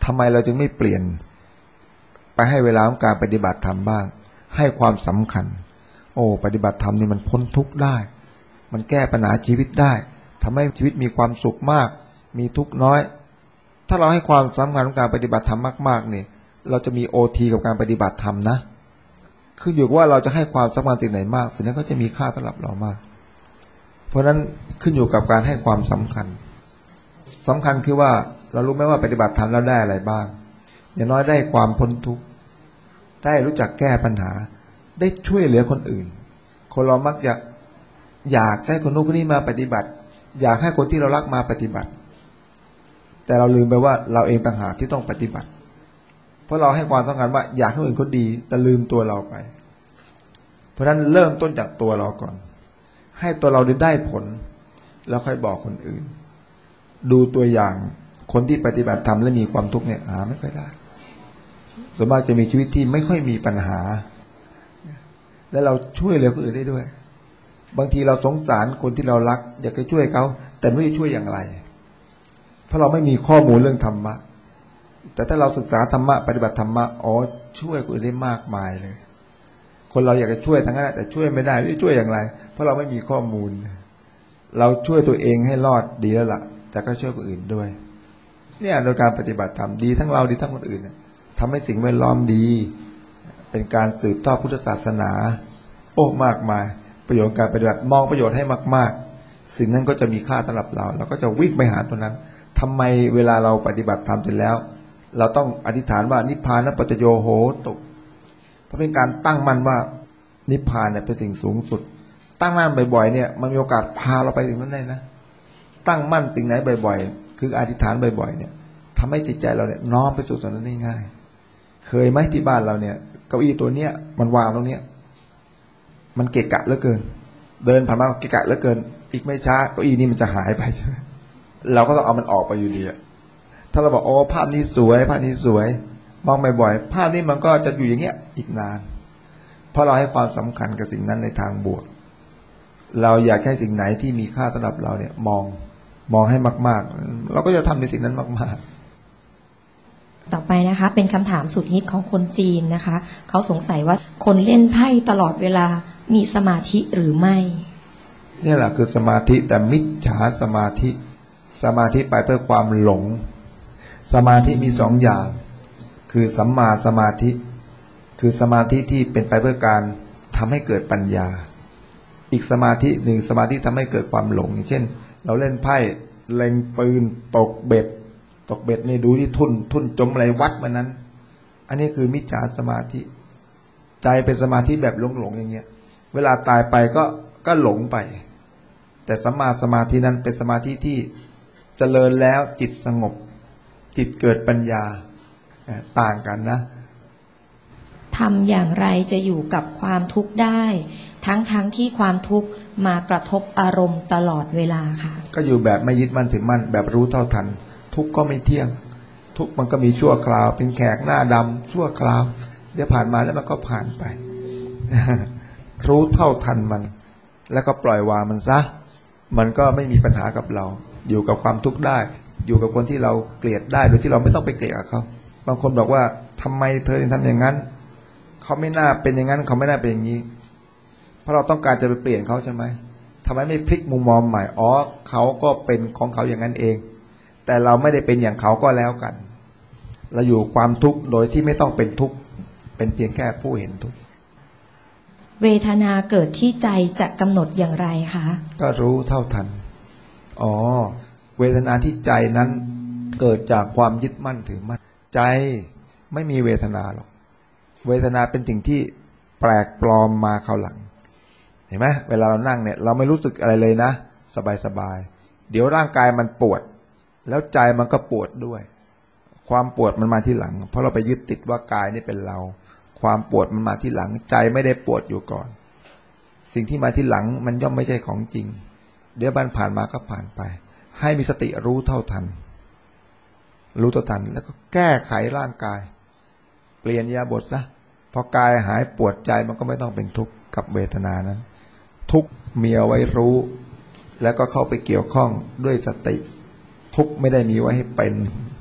Speaker 1: ทำไมเราจึงไม่เปลี่ยนไปให้เวลาของการปฏิบัติธรรมบ้างให้ความสำคัญโอ้ปฏิบัติธรรมนี่มันพ้นทุกข์ได้มันแก้ปัญหาชีวิตได้ทำให้ชีวิตมีความสุขมากมีทุกข์น้อยถ้าเราให้ความสำคัญของการปฏิบัติธรรมมากๆนี่เราจะมีโอทีกับการปฏิบัติธรรมนะคืออยู่ว่าเราจะให้ความสำคัญสิ่งไหนมากสิ่งนั้นก็จะมีค่าสำหรับเรามากเพราะนั้นขึ้นอยู่กับการให้ความสำคัญสำคัญคือว่าเรารู้ไหมว่าปฏิบัติธรรมแล้วได้อะไรบ้างอย่างน้อยได้ความพ้นทุกข์ได้รู้จักแก้ปัญหาได้ช่วยเหลือคนอื่นคนเรามักอยากอยากให้คนนู้นคนนี้มาปฏิบัติอยากให้คนที่เรารักมาปฏิบัติแต่เราลืมไปว่าเราเองต่างหากที่ต้องปฏิบัติเพราะเราให้ความสำคัญว่าอยากให้คนอื่นเขาดีแต่ลืมตัวเราไปเพราะฉะนั้นเริ่มต้นจากตัวเราก่อนให้ตัวเราได้ผลแล้วค่อยบอกคนอื่นดูตัวอย่างคนที่ปฏิบัติธรรมและมีความทุกข์เนี่ยหาไม่ค่อยได้ส่วนมากจะมีชีวิตที่ไม่ค่อยมีปัญหาและเราช่วยเหลือคนอื่นได้ด้วยบางทีเราสงสารคนที่เรารักอยากจะช่วยเขาแต่ไม่รู้จะช่วยอย่างไรเพราะเราไม่มีข้อมูลเรื่องธรรมะแต่ถ้าเราศึกษาธรรมะปฏิบัติธรรมะอ๋อช่วยคนอื่นได้มากมายเลยคนเราอยากจะช่วยทั้งนั้นแต่ช่วยไม่ได้ไม่ช่วยอย่างไรเพราะเราไม่มีข้อมูลเราช่วยตัวเองให้รอดดีแล้วล่ะแต่ก็ช่วยคนอื่นด้วยเนี่ยโดยการปฏิบัติธรรมดีทั้งเราดีทั้งคนอื่นทำให้สิ่งแวดล้อมดีเป็นการสืบทอดพุทธศาสนาโอ้มากมายประโยชน์การปฏิบัติมองประโยชน์ให้มากๆสิ่งนั้นก็จะมีค่าสำหรับเราเราก็จะวิ่งไปหาตัวนั้นทำไมเวลาเราปฏิบัติธรรมเสร็จแล้วเราต้องอธิษฐานว่านิพพานปัจจโยโหตุเพราะเป็นการตั้งมั่นว่านิพพานเนี่ยเป็นสิ่งสูงสุดตั้งมั่นบ่อยๆเนี่ยมันมีโอกาสพาเราไปถึงนั้นได้นะตั้งมั่นสิ่งไหนบ่อยๆคืออธิษฐานบ่อยๆเนี่ยทำให้จิตใจเราเนี่ยน้อมไปสู่สิ่งนั้นได้ง่ายเคยไหมที่บ้านเราเนี่ยเก้าอี้ตัวเนี้ยมันวางตรงเนี้ยมันเกะกะเหลือเกินเดินผ่านมาเกะกะเหลือเกินอีกไม่ช้าเก้าอี้นี้มันจะหายไปใช่ไหมเราก็ต้องเอามันออกไปอยู่ดีอะถ้าเราบอกโอ้ภาพนี้สวยภาพนี้สวยมองบ่อยๆภาพนี้มันก็จะอยู่อย่างเงี้ยอีกนานเพราะเราให้ความสำคัญกับสิ่งนั้นในทางบวกเราอยากให้สิ่งไหนที่มีค่าสำหรับเราเนี่ยมองมองให้มากๆเราก็จะทำในสิ่งนั้นมากๆ
Speaker 6: ต่อไปนะคะเป็นคำถามสุดฮิตของคนจีนนะคะเขาสงสัยว่าคนเล่นไพ่ตลอดเวลามีสมาธิหรือไม่
Speaker 1: นี่แหละคือสมาธิแต่มิจฉาสมาธิสมาธิไปเพื่อความหลงสมาธิมีสองอย่างคือสัมมาสมาธิคือสมาธิที่เป็นไปเพื่อการทำให้เกิดปัญญาอีกสมาธิหนึ่งสมาธิทำให้เกิดความหลงอย่างเช่นเราเล่นไพ่เล็งปืนตกเบ็ดตกเบ็ดนี่ดูที่ทุ่นทุ่นจมอะไรวัดมันนั้นอันนี้คือมิจฉาสมาธิใจเป็นสมาธิแบบหลงหลงอย่างเงี้ยเวลาตายไปก็ก็หลงไปแต่สัมมาสมาธินั้นเป็นสมาธิที่เจริญแล้วจิตสงบจิตเกิดปัญญาต่างกันนะ
Speaker 6: ทำอย่างไรจะอยู่กับความทุกข์ได้ทั้งทั้งที่ความทุกข์มากระทบอารมณ์ตลอดเวลาค่ะ
Speaker 1: ก็อยู่แบบไม่ยึดมั่นถือมั่นแบบรู้เท่าทันทุกข์ก็ไม่เที่ยงทุกข์มันก็มีชั่วคราวเป็นแขกหน้าดำชั่วคราวเดี๋ยวผ่านมาแล้วมันก็ผ่านไป รู้เท่าทันมันแล้วก็ปล่อยวางมันซะมันก็ไม่มีปัญหากับเราอยู่กับความทุกข์ได้อยู่กับคนที่เราเกลียดได้โดยที่เราไม่ต้องไปเกลียดเขาบางคนบอกว่าทำไมเธอถึงทำอย่างนั้นเขาไม่น่าเป็นอย่างนั้นเขาไม่น่าเป็นอย่างนี้เพราะเราต้องการจะไปเปลี่ยนเขาใช่ไหมทำไมไม่พลิกมุมมองใหม่อ๋อเขาก็เป็นของเขาอย่างนั้นเองแต่เราไม่ได้เป็นอย่างเขาก็แล้วกันเราอยู่ความทุกข์โดยที่ไม่ต้องเป็นทุกข์เป็นเพียงแค่ผู้เห็นทุกข์
Speaker 6: เวทนาเกิดที่ใจจะกำหนดอย่างไรคะ
Speaker 1: ก็รู้เท่าทันอ๋อเวทนาที่ใจนั้นเกิดจากความยึดมั่นถือมั่นใจไม่มีเวทนาหรอกเวทนาเป็นสิ่งที่แปลกปลอมมาคราวหลังเห็นไหมเวลาเรานั่งเนี่ยเราไม่รู้สึกอะไรเลยนะสบายๆเดี๋ยวร่างกายมันปวดแล้วใจมันก็ปวดด้วยความปวดมันมาที่หลังเพราะเราไปยึดติดว่ากายนี่เป็นเราความปวดมันมาที่หลังใจไม่ได้ปวดอยู่ก่อนสิ่งที่มาที่หลังมันย่อมไม่ใช่ของจริงเดี๋ยวมันผ่านมาก็ผ่านไปให้มีสติรู้เท่าทันรู้เท่าทันแล้วก็แก้ไขร่างกายเปลี่ยนอิริยาบถซะพอกายหายปวดใจมันก็ไม่ต้องเป็นทุกข์กับเวทนานั้นทุกข์มีเอาไว้รู้แล้วก็เข้าไปเกี่ยวข้องด้วยสติทุกข์ไม่ได้มีไว้ให้เป็น